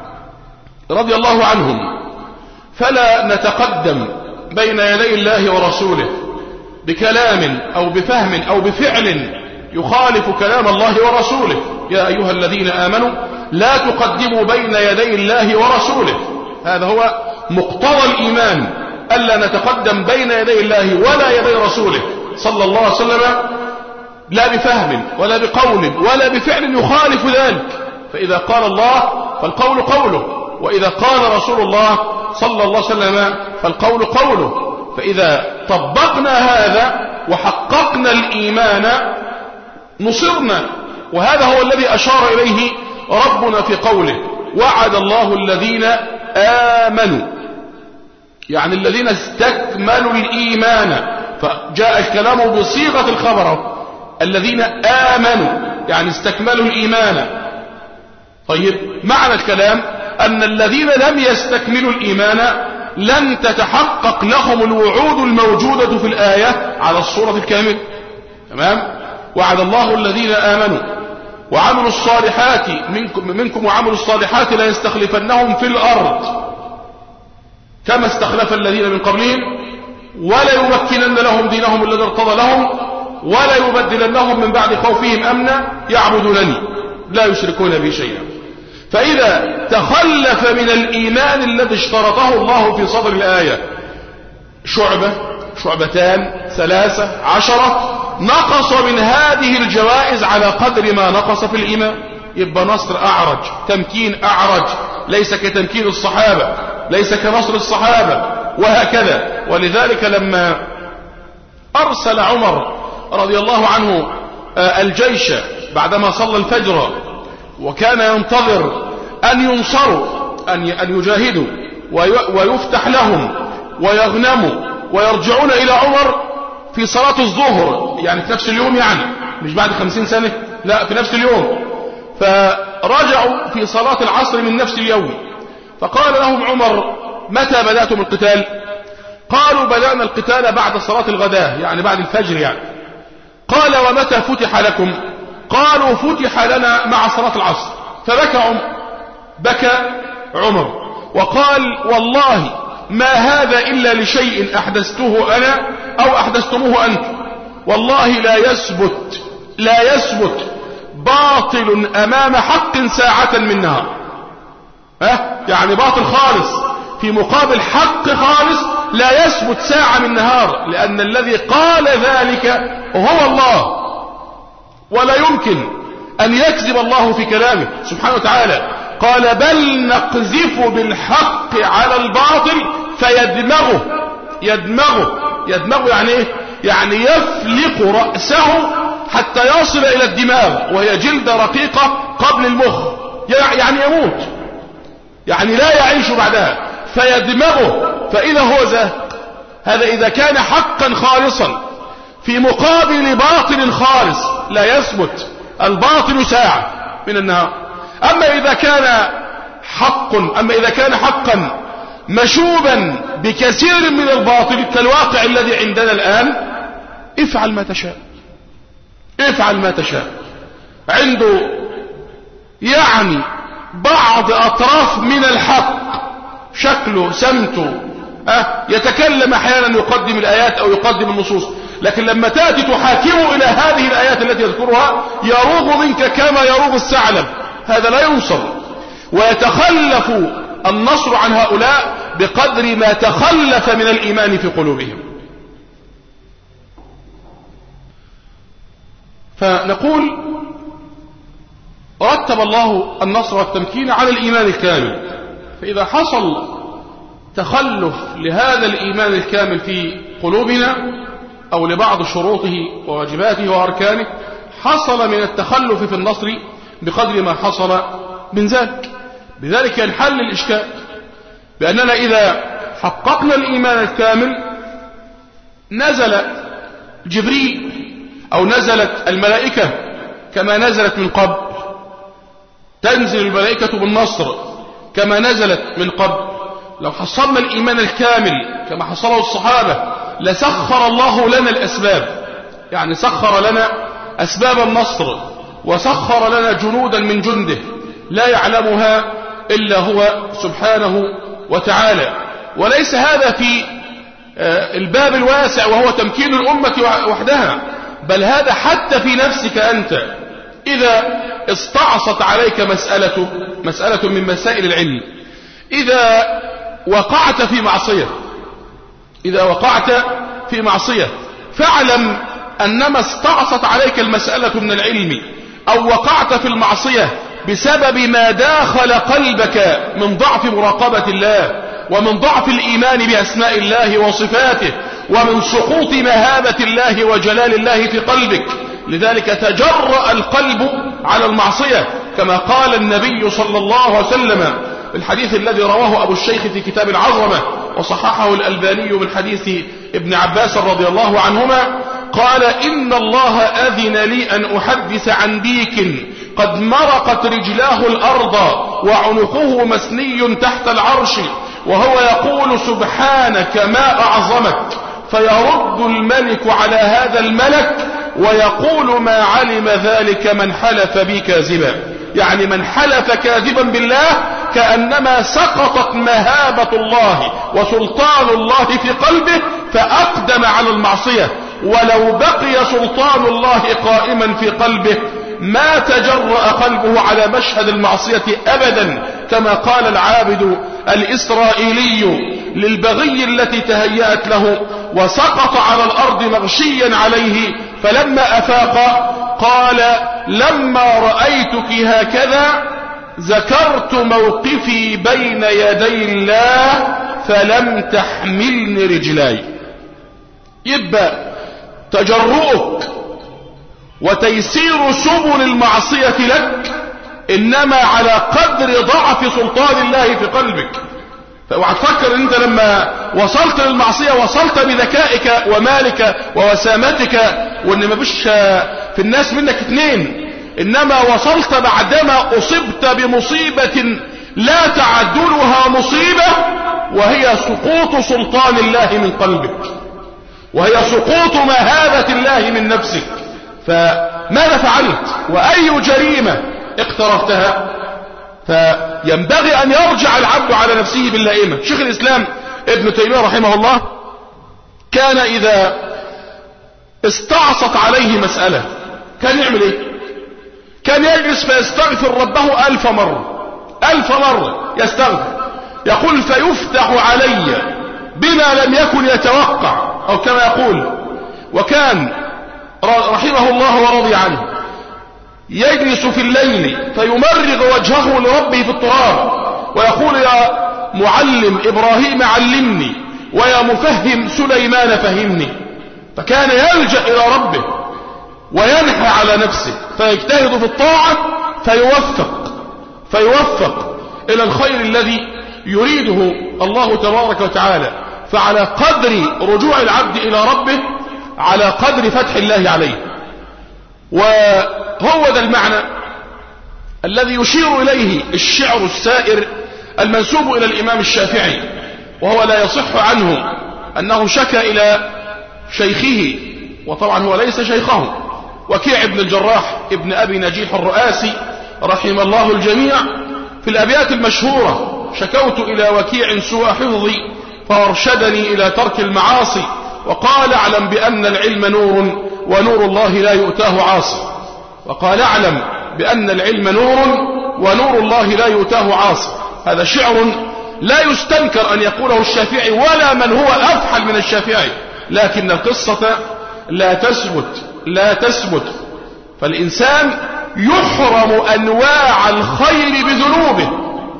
رضي الله عنهم، فلا نتقدم بين يدي الله ورسوله بكلام أو بفهم أو بفعل يخالف كلام الله ورسوله. يا أيها الذين آمنوا لا تقدموا بين يدي الله ورسوله، هذا هو مقتضى الإيمان، ألا نتقدم بين يدي الله ولا يدي رسوله صلى الله عليه وسلم لا بفهم ولا بقول ولا بفعل يخالف ذلك. فإذا قال الله فالقول قوله، وإذا قال رسول الله صلى الله عليه وسلم فالقول قوله. فإذا طبقنا هذا وحققنا الإيمان نصرنا، وهذا هو الذي أشار إليه ربنا في قوله: وعد الله الذين آمنوا، يعني الذين استكملوا الإيمان، فجاء الكلام بصيغة الخبر: الذين آمنوا يعني استكملوا الإيمان. طيب، معنى الكلام أن الذين لم يستكملوا الإيمان لن تتحقق لهم الوعود الموجودة في الآية على الصورة الكاملة. تمام؟ وعد الله الذين آمنوا وعملوا الصالحات منكم وعملوا الصالحات لا يستخلفنهم في الأرض كما استخلف الذين من قبلهم ولا يمكنن لهم دينهم الذي ارتضى لهم ولا يبدلنهم من بعد خوفهم أمنا يعبدونني لا يشركون بي شيئا. فإذا تخلف من الإيمان الذي اشترطه الله في صدر الآية شعبة، شعبتان، 13، 10، نقص من هذه الجوائز على قدر ما نقص في الإيمان. يبقى نصر أعرج، تمكين أعرج، ليس كتمكين الصحابة، ليس كنصر الصحابة، وهكذا. ولذلك لما أرسل عمر رضي الله عنه الجيش بعدما صلى الفجر وكان ينتظر أن ينصروا، أن يجاهدوا ويفتح لهم ويغنموا ويرجعون إلى عمر في صلاة الظهر، يعني في نفس اليوم، يعني مش بعد 50 سنة، لا، في نفس اليوم. فرجعوا في صلاة العصر من نفس اليوم، فقال لهم عمر: متى بدأتم القتال؟ قالوا: بدأنا القتال بعد صلاة الغداء، يعني بعد الفجر يعني. قال: ومتى فتح لكم؟ قالوا: فتح لنا مع صلاة العصر. بكى عمر وقال: والله ما هذا إلا لشيء أحدثته أنا أو أحدثتموه أنت، والله لا يثبت باطل أمام حق ساعة من نهار. يعني باطل خالص في مقابل حق خالص لا يثبت ساعة من نهار، لأن الذي قال ذلك هو الله، ولا يمكن أن يكذب الله في كلامه سبحانه وتعالى. قال: بل نقذف بالحق على الباطل فيدمغه. يدمغه يعني ايه؟ يعني يفلق رأسه حتى يصل إلى الدماغ وهي جلدة رقيقة قبل المخ، يعني يموت، يعني لا يعيش بعدها، فيدمغه فإذا هو زاهق. هذا إذا كان حقا خالصا في مقابل باطل خالص لا يثبت، الباطل ساعة من النهار. أما إذا كان حقا مشوبا بكثير من الباطل كالواقع الذي عندنا الآن، افعل ما تشاء. عنده يعني بعض أطراف من الحق، شكله سمته، يتكلم أحيانا يقدم الآيات أو يقدم النصوص، لكن لما تأتي تحاكمه إلى هذه الآيات التي يذكرها يروغ منك كما يروغ الثعلب، هذا لا ينصر. ويتخلف النصر عن هؤلاء بقدر ما تخلف من الإيمان في قلوبهم. فنقول رتب الله النصر والتمكين على الإيمان الكامل، فإذا حصل تخلف لهذا الإيمان الكامل في قلوبنا أو لبعض شروطه وواجباته وأركانه، حصل من التخلف في النصر بقدر ما حصل من ذلك. بذلك ينحل الإشكال بأننا إذا حققنا الإيمان الكامل نزل جبريل أو نزلت الملائكة كما نزلت من قبل، تنزل الملائكة بالنصر كما نزلت من قبل. لو حصلنا الإيمان الكامل كما حصله الصحابة لسخر الله لنا الأسباب، يعني سخر لنا أسباب النصر وسخر لنا جنودا من جنده لا يعلمها إلا هو سبحانه وتعالى. وليس هذا في الباب الواسع وهو تمكين الأمة وحدها، بل هذا حتى في نفسك أنت. إذا استعصت عليك مسألة من مسائل العلم، إذا وقعت في معصية فاعلم أنما استعصت عليك المسألة من العلم أو وقعت في المعصية بسبب ما داخل قلبك من ضعف مراقبة الله ومن ضعف الإيمان بأسماء الله وصفاته ومن سقوط مهابة الله وجلال الله في قلبك. لذلك تجرأ القلب على المعصية كما قال النبي صلى الله عليه وسلم الحديث الذي رواه أبو الشيخ في كتاب العظمة وصححه الألباني من حديث ابن عباس رضي الله عنهما، قال: إن الله أذن لي أن أحدث عن ديك قد مرقت رجلاه الأرض وعنقه مسني تحت العرش وهو يقول سبحانك ما أعظمك، فيرد الملك على هذا الملك ويقول ما علم ذلك من حلف بي كاذبا. يعني من حلف كاذبا بالله كأنما سقطت مهابة الله وسلطان الله في قلبه فأقدم على المعصية، ولو بقي سلطان الله قائما في قلبه ما تجرأ قلبه على مشهد المعصية أبدا، كما قال العابد الإسرائيلي للبغي التي تهيأت له وسقط على الأرض مغشيا عليه، فلما أفاق قال: لما رأيتك هكذا ذكرت موقفي بين يدي الله فلم تحملني رجلاي. يبقى تجرؤك وتيسير سبل المعصية لك إنما على قدر ضعف سلطان الله في قلبك. فاوعى تفكر ان انت لما وصلت للمعصية وصلت بذكائك ومالك ووسامتك وان ما فيش في الناس منك اثنين، انما وصلت بعدما اصبت بمصيبة لا تعدلها مصيبة، وهي سقوط سلطان الله من قلبك وهي سقوط مهابة الله من نفسك. فماذا فعلت وأي جريمة اقترفتها؟ فينبغي أن يرجع العبد على نفسه باللائمة. شيخ الإسلام ابن تيمية رحمه الله كان إذا استعصت عليه مسألة كان يعمل إيه؟ كان يجلس فيستغفر ربه 1000 مرة يستغفر، يقول: فيفتح علي بما لم يكن يتوقع، أو كما يقول. وكان رحمه الله ورضي عنه يجلس في الليل فيمرغ وجهه لربه في التراب ويقول: يا معلم إبراهيم علمني ويا مفهم سليمان فهمني. فكان يلجأ إلى ربه وينحى على نفسه فيجتهد في الطاعة فيوفق إلى الخير الذي يريده الله تبارك وتعالى. فعلى قدر رجوع العبد إلى ربه على قدر فتح الله عليه. وهو ذا المعنى الذي يشير إليه الشعر السائر المنسوب إلى الإمام الشافعي، وهو لا يصح عنه أنه شكى إلى شيخه، وطبعا هو ليس شيخه، وكيع بن الجراح ابن أبي نجيح الرؤاسي رحم الله الجميع، في الأبيات المشهورة: شكوت إلى وكيع سوء حفظي فأرشدني إلى ترك المعاصي، وقال اعلم بأن العلم نور ونور الله لا يؤتاه عاصي. وقال اعلم بأن العلم نور ونور الله لا يؤتاه عاصي. هذا شعر لا يستنكر أن يقوله الشافعي ولا من هو أفحل من الشافعي، لكن القصة لا تثبت. فالإنسان يحرم أنواع الخير بذنوبه،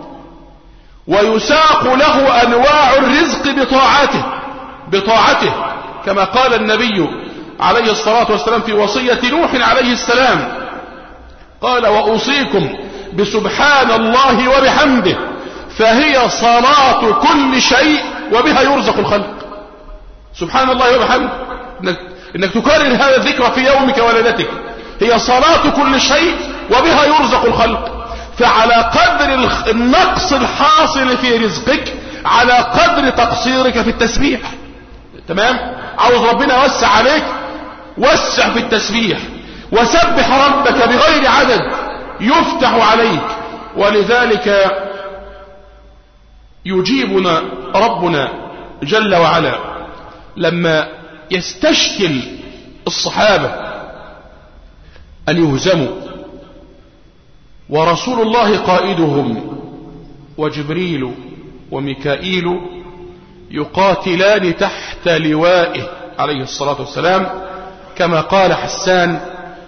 ويساق له أنواع الرزق بطاعته كما قال النبي عليه الصلاة والسلام في وصية نوح عليه السلام، قال: وأوصيكم بسبحان الله وبحمده فهي صلاة كل شيء وبها يرزق الخلق. سبحان الله وبحمده، إنك تكرر هذا الذكر في يومك وليلتك، هي صلاة كل شيء وبها يرزق الخلق. فعلى قدر النقص الحاصل في رزقك على قدر تقصيرك في التسبيح. تمام؟ عاوز ربنا يوسع عليك، وسع في التسبيح، وسبح ربك بغير عدد يفتح عليك. ولذلك يجيبنا ربنا جل وعلا لما يستشكل الصحابة أن يهزموا ورسول الله قائدهم وجبريل وميكائيل يقاتلان تحت لوائه عليه الصلاة والسلام، كما قال حسان: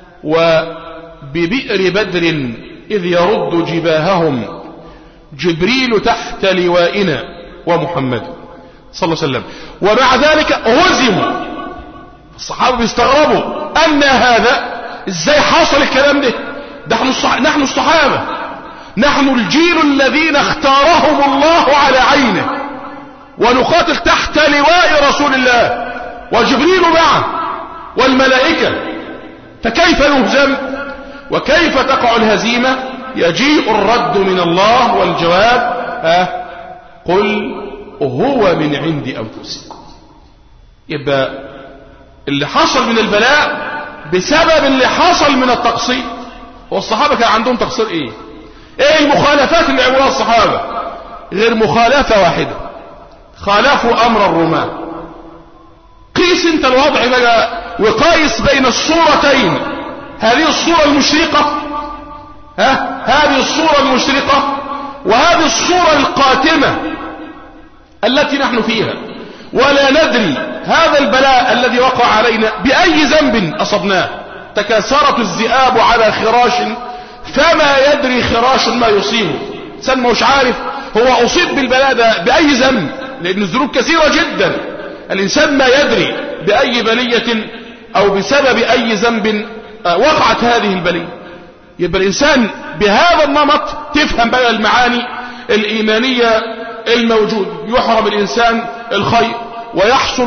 وببئر بدر إذ يرد جباههم جبريل تحت لوائنا ومحمد صلى الله عليه وسلم. ومع ذلك هزموا. الصحابة بيستغربوا أن هذا ازاي حصل الكلام ده نحن الصحابة، نحن الجيل الذين اختارهم الله على عينه، ونقاتل تحت لواء رسول الله وجبريل معه والملائكة، فكيف نهزم وكيف تقع الهزيمة؟ يجيء الرد من الله والجواب: قل هو من عند أنفسكم. يبقى اللي حصل من البلاء بسبب اللي حصل من التقصير. والصحابة كان عندهم تقصير ايه المخالفات اللي عملوها الصحابة؟ غير مخالفة واحدة، خالفوا امر الرماة. قيس انت الوضع بقى وقايس بين الصورتين، هذه الصورة المشرقة هذه الصورة المشرقة وهذه الصورة القاتمة التي نحن فيها، ولا ندري هذا البلاء الذي وقع علينا بأي ذنب أصبناه. تكاثرت الذئاب على خراش فما يدري خراش ما يصيبه. إنسان مش عارف هو أصيب بالبلاء ده بأي ذنب، لأن الذنوب كثيرة جدا. الإنسان ما يدري بأي بلية أو بسبب أي ذنب وقعت هذه البلية. يبقى الإنسان بهذا النمط تفهم بقى المعاني الإيمانية الموجود. يحرم الإنسان الخير ويحصل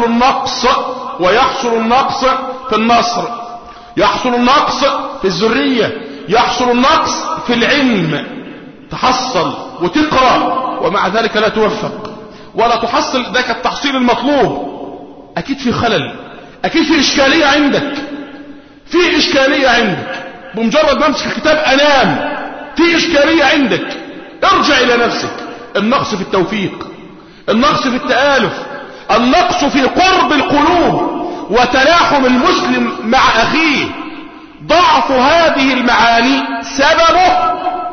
النقص في النصر، يحصل النقص في الذرية، يحصل النقص في العلم، تحصل وتقرأ ومع ذلك لا توفق ولا تحصل ذاك التحصيل المطلوب. أكيد في خلل، أكيد في إشكالية عندك، بمجرد ما امسك الكتاب أنام، في إشكالية عندك. ارجع إلى نفسك. النقص في التوفيق، النقص في التآلف، النقص في قرب القلوب وتلاحم المسلم مع أخيه. ضعف هذه المعاني سببه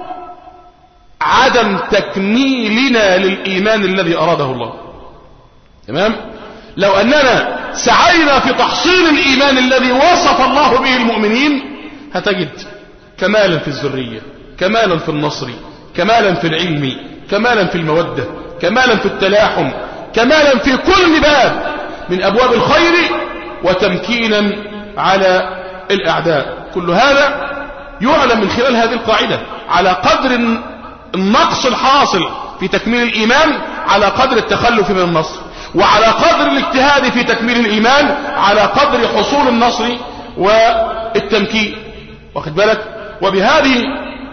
عدم تكميلنا للإيمان الذي أراده الله. تمام؟ لو أننا سعينا في تحصيل الإيمان الذي وصف الله به المؤمنين هتجد كمالا في الذرية، كمالا في النصر، كمالا في العلم، كمالا في المودة، كمالا في التلاحم، كمالا في كل باب من أبواب الخير وتمكينا على الأعداء. كل هذا يعلم من خلال هذه القاعدة. على قدر النقص الحاصل في تكميل الإيمان على قدر التخلف من النصر، وعلى قدر الاجتهاد في تكميل الإيمان على قدر حصول النصر والتمكين. واخد بالك؟ وبهذه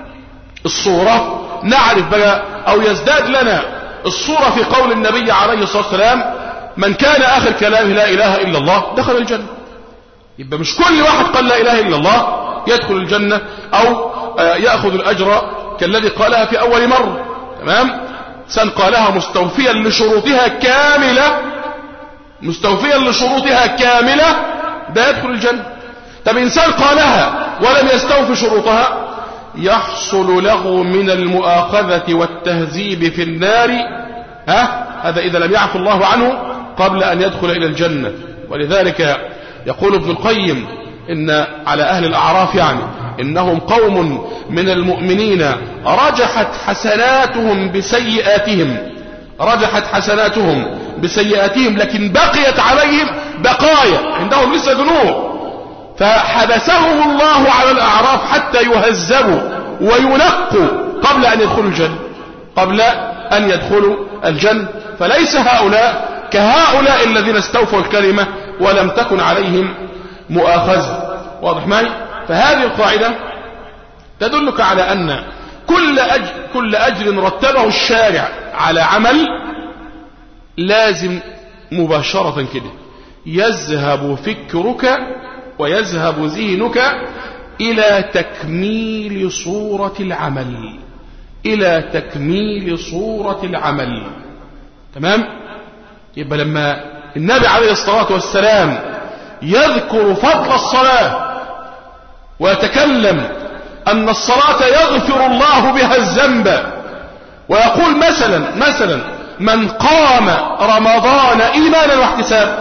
الصورة نعرف بقى أو يزداد لنا الصورة في قول النبي عليه الصلاة والسلام: من كان آخر كلامه لا إله إلا الله دخل الجنة. يبقى مش كل واحد قال لا إله إلا الله يدخل الجنة أو يأخذ الأجر كالذي قالها في أول مرة. تمام؟ سن قالها مستوفيا لشروطها كاملة، مستوفيا لشروطها كاملة، ده يدخل الجنة. طب إنسان قالها ولم يستوفي شروطها يحصل له من المؤاخذة والتهذيب في النار، هذا إذا لم يعفو الله عنه قبل أن يدخل إلى الجنة. ولذلك يقول ابن القيم إن على أهل الأعراف يعني إنهم قوم من المؤمنين رجحت حسناتهم بسيئاتهم، رجحت حسناتهم بسيئاتهم، لكن بقيت عليهم بقايا، عندهم لسه ذنوب، فحبسهم الله على الأعراف حتى يهذبوا وينقوا قبل أن يدخلوا الجنة، قبل أن يدخلوا الجنة. فليس هؤلاء كهؤلاء الذين استوفوا الكلمة ولم تكن عليهم مؤاخذة. واضح معي؟ فهذه القاعدة تدلك على أن كل أجر رتبه الشارع على عمل لازم مباشرة كده يذهب فكرك ويذهب ذهنك إلى تكميل صورة العمل، إلى تكميل صورة العمل. تمام؟ يبقى لما النبي عليه الصلاة والسلام يذكر فضل الصلاة ويتكلم أن الصلاة يغفر الله بها الذنب، ويقول مثلا من قام رمضان إيمانا واحتسابا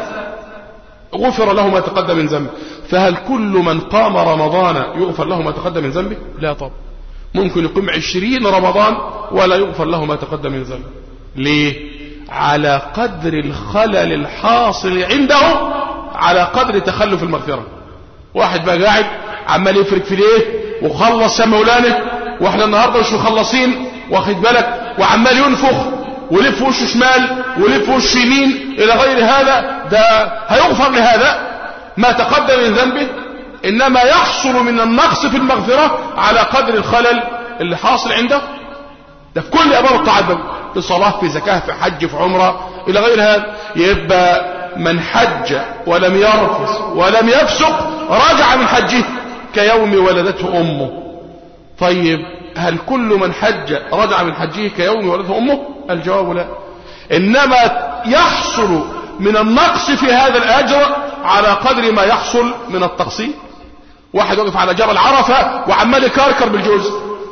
غفر له ما تقدم من ذنبه. فهل كل من قام رمضان يغفر له ما تقدم من ذنبه؟ لا طبعا. ممكن يقوم 20 رمضان ولا يغفر له ما تقدم من ذنبه. ليه؟ على قدر الخلل الحاصل عنده، على قدر تخلف المغفرة. واحد بقى قاعد عمال يفرق في ليه وخلص يا مولانا، واحنا النهارده مش مخلصين، واخد بالك، وعمال ينفخ ولف وشه شمال ولف وشه يمين الى غير هذا، ده هيغفر لهذا ما تقدم من ذنبه، انما يحصل من النقص في المغفرة على قدر الخلل اللي حاصل عنده. ده في كل ابواب الطاعات، في صلاة، في زكاة، في حج، في عمرة الى غير هذا. يبقى من حج ولم يرفث ولم يفسق رجع من حجه كيوم ولدته امه. طيب هل كل من حج رجع من حجه كيوم ولدته امه؟ الجواب لا. انما يحصل من النقص في هذا الاجر على قدر ما يحصل من التقصير. واحد وقف على جبل عرفة وعمال يكركر بالجوز،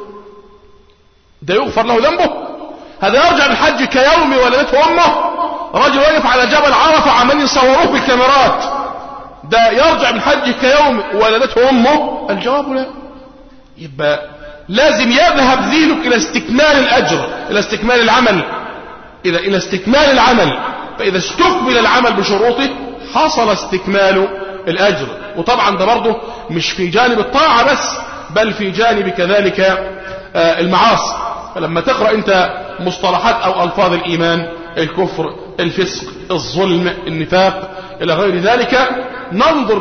ده يغفر له ذنبه؟ هذا يرجع من حج كيوم ولدته امه. رجل واقف على جبل عرفة عمال يصوروه بالكاميرات، ده يرجع من حج كيوم ولدته امه؟ الجواب لا. يبقى لازم يذهب ذهنك الى استكمال الاجر، الى استكمال العمل، الى استكمال العمل. فاذا استكمل العمل بشروطه حصل استكمال الاجر. وطبعا ده برضه مش في جانب الطاعة بس، بل في جانب كذلك المعاصي. فلما تقرأ انت مصطلحات او الفاظ الايمان، الكفر، الفسق، الظلم، النفاق الى غير ذلك، ننظر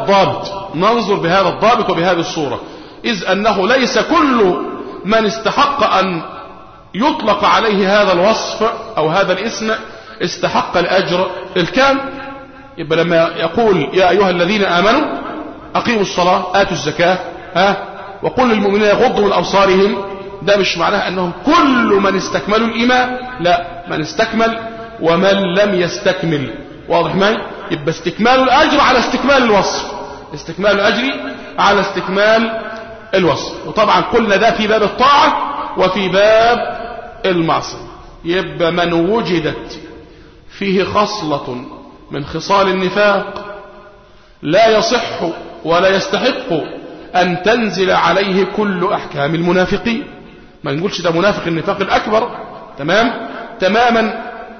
بهذا الضابط وبهذه الصورة، إذ أنه ليس كل من استحق أن يطلق عليه هذا الوصف أو هذا الاسم استحق الأجر الكامل. يبقى لما يقول يا أيها الذين آمنوا أقيموا الصلاة آتوا الزكاة وقل للمؤمنين يغضوا من أبصارهم، ده مش معناه أنهم كل من استكملوا الإيمان، لا، من استكمل ومن لم يستكمل. واضح معي؟ يبقى استكمال الأجر على استكمال الوصف، استكمال الأجر على استكمال الوصف. وطبعا قلنا ده في باب الطاعة وفي باب المعصية. يبقى من وجدت فيه خصلة من خصال النفاق لا يصح ولا يستحق أن تنزل عليه كل أحكام المنافقين. ما نقولش ده منافق النفاق الأكبر تماما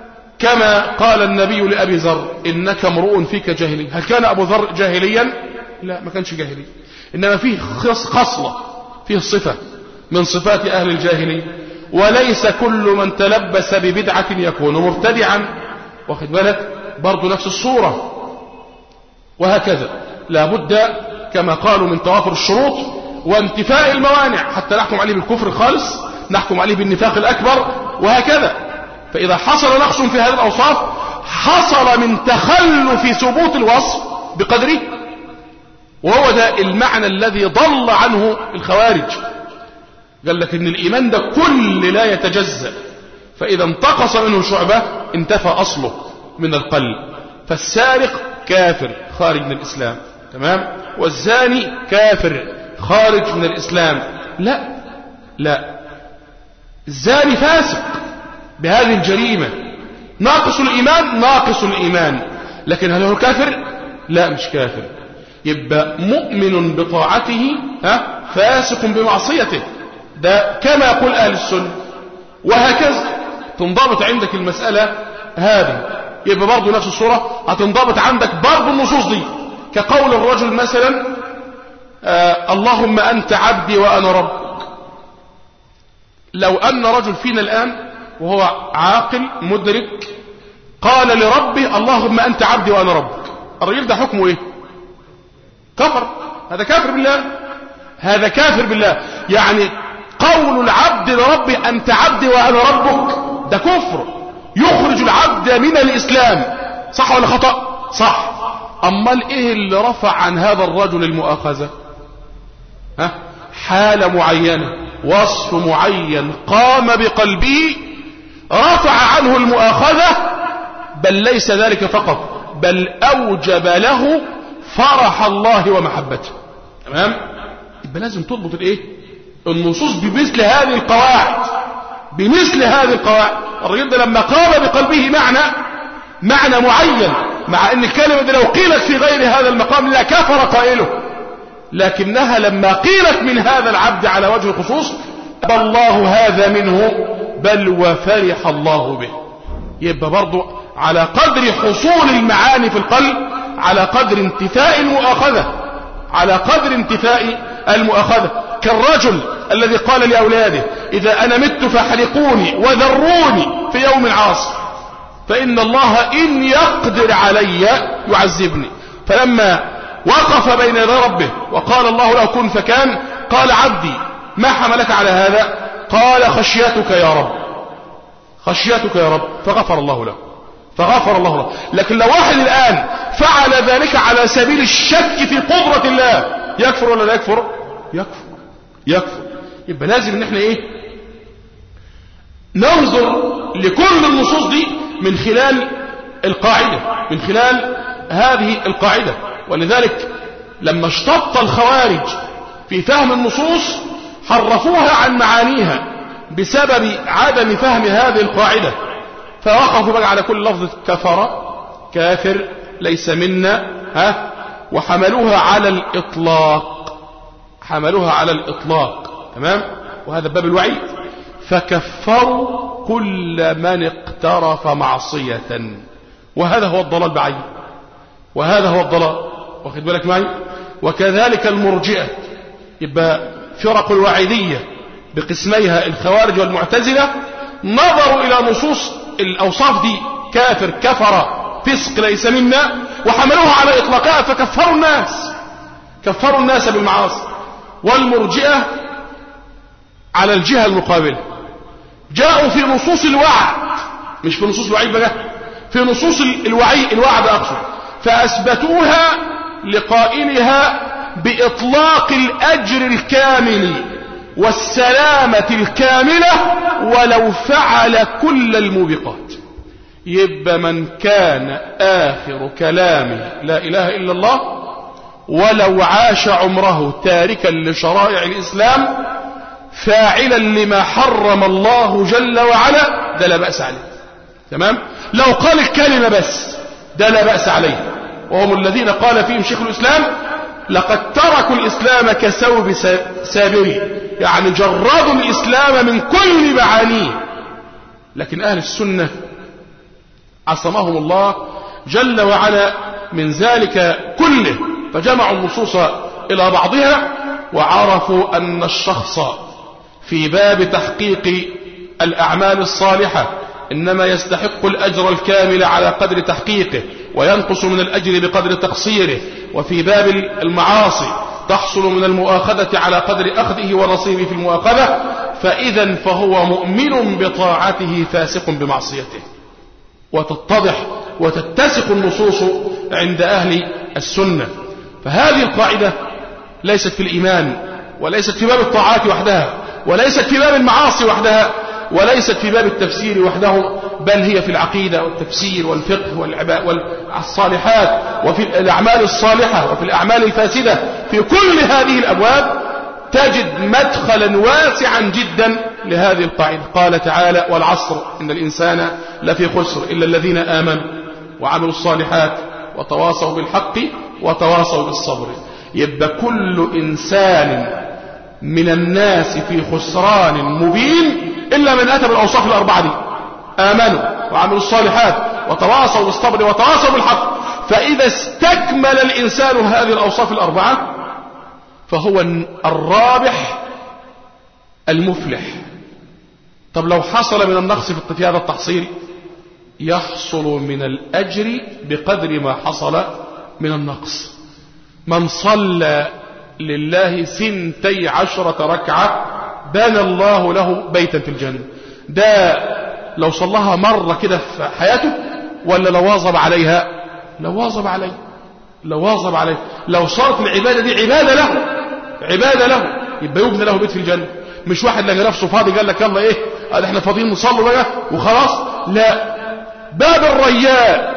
كما قال النبي لأبي ذر إنك امرؤ فيك جاهلي. هل كان أبو ذر جاهليا؟ لا، ما كانش جاهلي، إنما فيه خصلة، فيه صفة من صفات أهل الجاهلية. وليس كل من تلبس ببدعة يكون مبتدعا، واخد بالك؟ برضو نفس الصورة. وهكذا لابد كما قالوا من توافر الشروط وانتفاء الموانع حتى نحكم عليه بالكفر الخالص، نحكم عليه بالنفاق الأكبر، وهكذا. فإذا حصل نقص في هذه الأوصاف حصل من تخلف ثبوت الوصف بقدره، وهو ده المعنى الذي ضل عنه الخوارج. قال لك إن الإيمان ده كل لا يتجزأ، فإذا انتقص منه شعبة انتفى أصله من القلب. فالسارق كافر خارج من الإسلام، تمام؟ والزاني كافر خارج من الإسلام. لا لا، الزاني فاسق بهذه الجريمة، ناقص الإيمان ناقص الإيمان. لكن هل هو كافر؟ لا، مش كافر. يبقى مؤمن بطاعته فاسق بمعصيته، ده كما يقول أهل السنة. وهكذا تنضبط عندك المسألة هذه. يبقى برضو نفس الصورة هتنضبط عندك برضو النصوص دي، كقول الرجل مثلا اللهم أنت عبدي وأنا ربك. لو أن رجل فينا الآن وهو عاقل مدرك قال لربي اللهم أنت عبدي وأنا ربك، الرجل ده حكمه إيه؟ كفر. هذا كافر بالله، هذا كافر بالله. يعني قول العبد لربي أنت عبدي وأنا ربك ده كفر، يخرج العبد من الإسلام. صح ولا خطأ؟ صح. أمال إيه اللي رفع عن هذا الرجل المؤاخذة؟ حالة معينة، وصف معين قام بقلبه رفع عنه المؤاخذة، بل ليس ذلك فقط، بل أوجب له فرح الله ومحبته. تمام؟ يبقى لازم تضبط الايه؟ النصوص بمثل هذه القواعد، بمثل هذه القواعد. الرجل ده لما قام بقلبه معنى معين، مع ان الكلمة دي لو قيلت في غير هذا المقام لا كفر قائله، لكنها لما قيلت من هذا العبد على وجه الخصوص بل الله هذا منه بل وفرح الله به. يبقى برضو على قدر حصول المعاني في القلب، على قدر انتفاء المؤاخذة، على قدر انتفاء المؤاخذة. كالرجل الذي قال لأولاده إذا أنا مت فاحرقوني وذروني في يوم عاصف، فإن الله إن يقدر علي يعذبني. فلما وقف بين يدي ربه وقال الله له كن فكان، قال عبدي ما حملك على هذا؟ قال خشيتك يا رب، خشيتك يا رب، فغفر الله له، فغفر الله له. لكن لو واحد الآن فعل ذلك على سبيل الشك في قدرة الله، يكفر ولا لا يكفر؟ يكفر، يكفر. يبقى لازم ان احنا ايه؟ ننظر لكل النصوص دي من خلال القاعدة، من خلال هذه القاعدة. ولذلك لما اشتط الخوارج في فهم النصوص حرفوها عن معانيها بسبب عدم فهم هذه القاعدة، فوقفوا بقى على كل لفظة كفر، كافر، ليس منا، وحملوها على الإطلاق، حملوها على الإطلاق. تمام؟ وهذا باب الوعيد. فكفروا كل من اقترف معصية، وهذا هو الضلال بعيد، وهذا هو الضلال. واخد بالك معي؟ وكذلك المرجئة. يبقى فرق الوعيدية بقسميها الخوارج والمعتزلة نظروا إلى نصوص الأوصاف دي، كافر، كفر، فسق، ليس منا، وحملوها على إطلاقها فكفروا الناس، كفروا الناس بالمعاصي. والمرجئة على الجهة المقابلة جاءوا في نصوص الوعد، مش في نصوص الوعيد بقى، في نصوص الوعد أقصد، فأثبتوها لقائلها بإطلاق الأجر الكامل والسلامة الكاملة ولو فعل كل الموبقات. يبقى من كان آخر كلامه لا إله إلا الله ولو عاش عمره تاركا لشرائع الإسلام فاعلا لما حرم الله جل وعلا، ده لا بأس عليه. تمام؟ لو قال الكلمة بس ده لا بأس عليه. وهم الذين قال فيهم شيخ الإسلام لقد تركوا الإسلام كثوب سابري، يعني جردوا الإسلام من كل معانيه. لكن أهل السنة عصمهم الله جل وعلا من ذلك كله، فجمعوا النصوص إلى بعضها وعرفوا أن الشخص في باب تحقيق الأعمال الصالحة إنما يستحق الأجر الكامل على قدر تحقيقه، وينقص من الأجر بقدر تقصيره، وفي باب المعاصي تحصل من المؤاخذة على قدر أخذه ونصيبه في المؤاخذة، فإذا فهو مؤمن بطاعته فاسق بمعصيته. وتتضح وتتسق النصوص عند أهل السنة. فهذه القاعدة ليست في الإيمان، وليست في باب الطاعات وحدها، وليست في باب المعاصي وحدها، وليست في باب التفسير وحده، بل هي في العقيدة والتفسير والفقه والصالحات، وفي الأعمال الصالحة، وفي الأعمال الفاسدة. في كل هذه الأبواب تجد مدخلا واسعا جدا لهذه القاعدة. قال تعالى: والعصر إن الإنسان لفي خسر إلا الذين آمنوا وعملوا الصالحات وتواصوا بالحق وتواصوا بالصبر. يبقى كل إنسان من الناس في خسران مبين إلا من أتى بالأوصاف الأربعة دي: آمنوا وعملوا الصالحات وتواصوا بالصبر وتواصوا بالحق. فإذا استكمل الإنسان هذه الأوصاف الأربعة فهو الرابح المفلح. طب لو حصل من النقص في هذا التحصيل، يحصل من الأجر بقدر ما حصل من النقص. من صلى لله 12 ركعة بنى الله له بيتا في الجنة. ده لو صلىها مرة كده في حياته، ولا لو واظب عليها؟ لو واظب عليه. لو صارت العبادة دي عبادة له يبقى يبنى له بيت في الجنة. مش واحد لقى نفسه فاضي قال لك يلا ايه احنا فاضيين نصلي بقى وخلاص. لا، باب الريان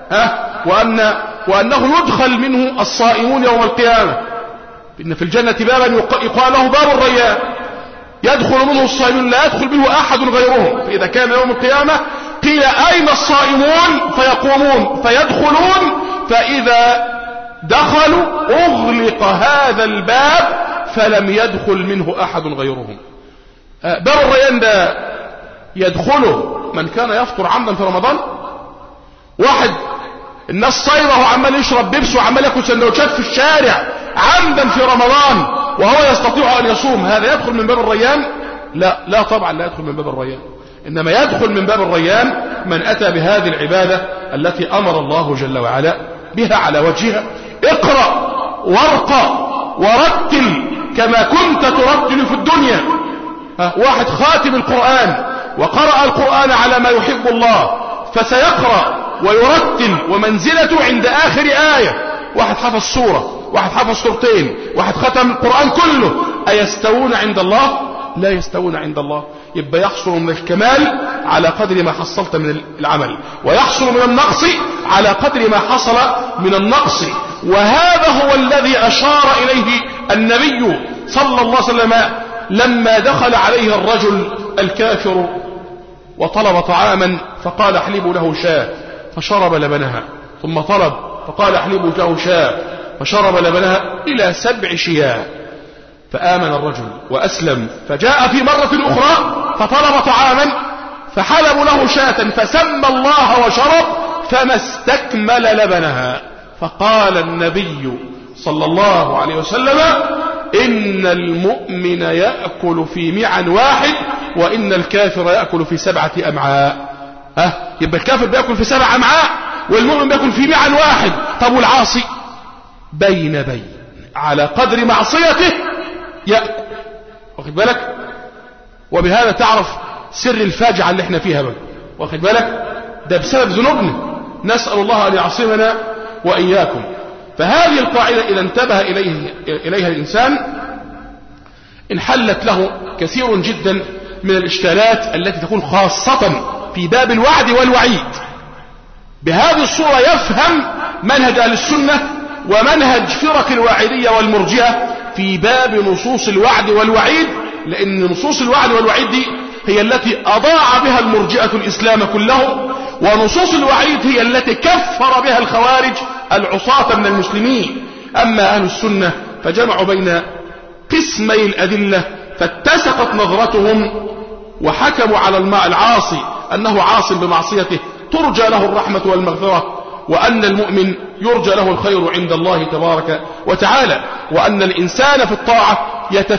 وأنه يدخل منه الصائمون يوم القيامة. إن في الجنة بابا يقال له باب الريان، يدخل منه الصائمون لا يدخل منه أحد غيرهم. فإذا كان يوم القيامة قيل أين الصائمون؟ فيقومون فيدخلون، فإذا دخلوا أغلق هذا الباب فلم يدخل منه أحد غيرهم. باب الريان ده يدخله من كان يفطر عمدا في رمضان. واحد الناس صايمه وعمال يشرب بيبس وعمال ياكل سندوتشات في الشارع عمدا في رمضان وهو يستطيع أن يصوم، هذا يدخل من باب الريان؟ لا طبعا لا يدخل من باب الريان. إنما يدخل من باب الريان من أتى بهذه العبادة التي أمر الله جل وعلا بها على وجهها. اقرأ وارقى ورتل كما كنت ترتل في الدنيا. واحد خاتم القرآن وقرأ القرآن على ما يحب الله، فسيقرأ ويرتل ومنزلته عند آخر آية. واحد حفظ سورة، واحد حفظ سورتين، واحد ختم القرآن كله، أيستوون عند الله؟ لا يستوون عند الله. يبقى يحصل من الكمال على قدر ما حصلت من العمل، ويحصل من النقص على قدر ما حصل من النقص. وهذا هو الذي أشار إليه النبي صلى الله عليه وسلم لما دخل عليه الرجل الكافر وطلب طعاما فقال احلبوا له شاة فشرب لبنها، ثم طلب فقال احلبوا له شاة فشرب لبنها إلى 7 شياه. فآمن الرجل وأسلم، فجاء في مرة أخرى فطلب طعاما فحلبوا له شاة فسمى الله وشرب فما استكمل لبنها. فقال النبي صلى الله عليه وسلم: إن المؤمن يأكل في معن واحد وإن الكافر يأكل في 7 أمعاء. يبقى الكافر بيأكل في 7 أمعاء والمؤمن بيأكل في معن واحد. طب والعاصي؟ بين على قدر معصيته يأكل. واخد بالك؟ وبهذا تعرف سر الفاجعة اللي احنا فيها بقى. واخد بالك؟ ده بسبب ذنوبنا، نسأل الله أن يعصمنا وإياكم. فهذه القاعدة إذا انتبه إليها الإنسان انحلت له كثير جدا من الإشكالات التي تكون خاصة في باب الوعد والوعيد. بهذه الصورة يفهم منهج أهل السنة ومنهج فرق الواعدية والمرجئة في باب نصوص الوعد والوعيد، لأن نصوص الوعد والوعيد دي هي التي أضاع بها المرجئة الإسلام كله، ونصوص الوعيد هي التي كفر بها الخوارج العصاة من المسلمين. أما أهل السنة فجمعوا بين قسمي الأدلة فاتسقت نظرتهم وحكموا على العاصي أنه عاص بمعصيته ترجى له الرحمة والمغفرة، وأن المؤمن يرجى له الخير عند الله تبارك وتعالى، وأن الإنسان في الطاعة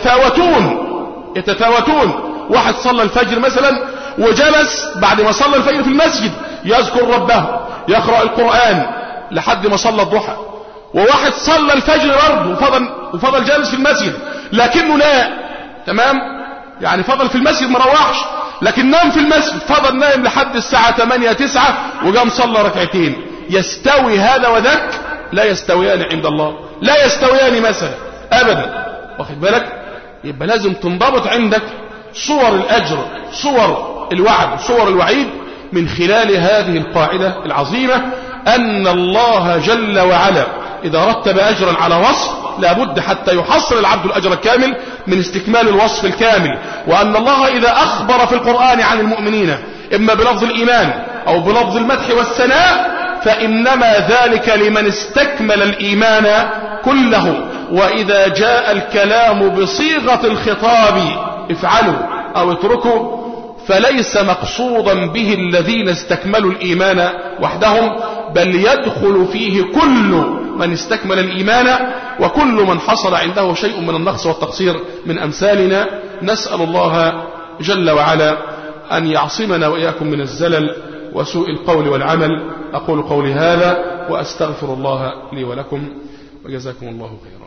يتفاوتون. واحد صلى الفجر مثلا وجلس بعد ما صلى الفجر في المسجد يذكر ربه يقرأ القرآن لحد ما صلى الضحى، وواحد صلى الفجر برضه وفضل جالس في المسجد لكنه لا تمام، يعني فضل في المسجد ما روحش لكن نام في المسجد، فضل نايم لحد الساعة 8-9 وقام صلى ركعتين. يستوي هذا وذاك؟ لا يستويان عند الله، لا يستويان مثلا أبدا، واخد بالك؟ يبقى لازم تنضبط عندك صور الأجر، صور الوعد، صور الوعيد من خلال هذه القاعدة العظيمة، أن الله جل وعلا إذا رتب أجرا على وصف لابد حتى يحصل العبد الأجر الكامل من استكمال الوصف الكامل، وأن الله إذا أخبر في القرآن عن المؤمنين إما بلفظ الإيمان أو بلفظ المدح والثناء فإنما ذلك لمن استكمل الإيمان كله. وإذا جاء الكلام بصيغة الخطاب افعلوا أو اتركوا فليس مقصودا به الذين استكملوا الإيمان وحدهم، بل يدخل فيه كل من استكمل الإيمان وكل من حصل عنده شيء من النقص والتقصير من أمثالنا. نسأل الله جل وعلا أن يعصمنا وإياكم من الزلل وسوء القول والعمل. أقول قولي هذا وأستغفر الله لي ولكم، وجزاكم الله خيرا.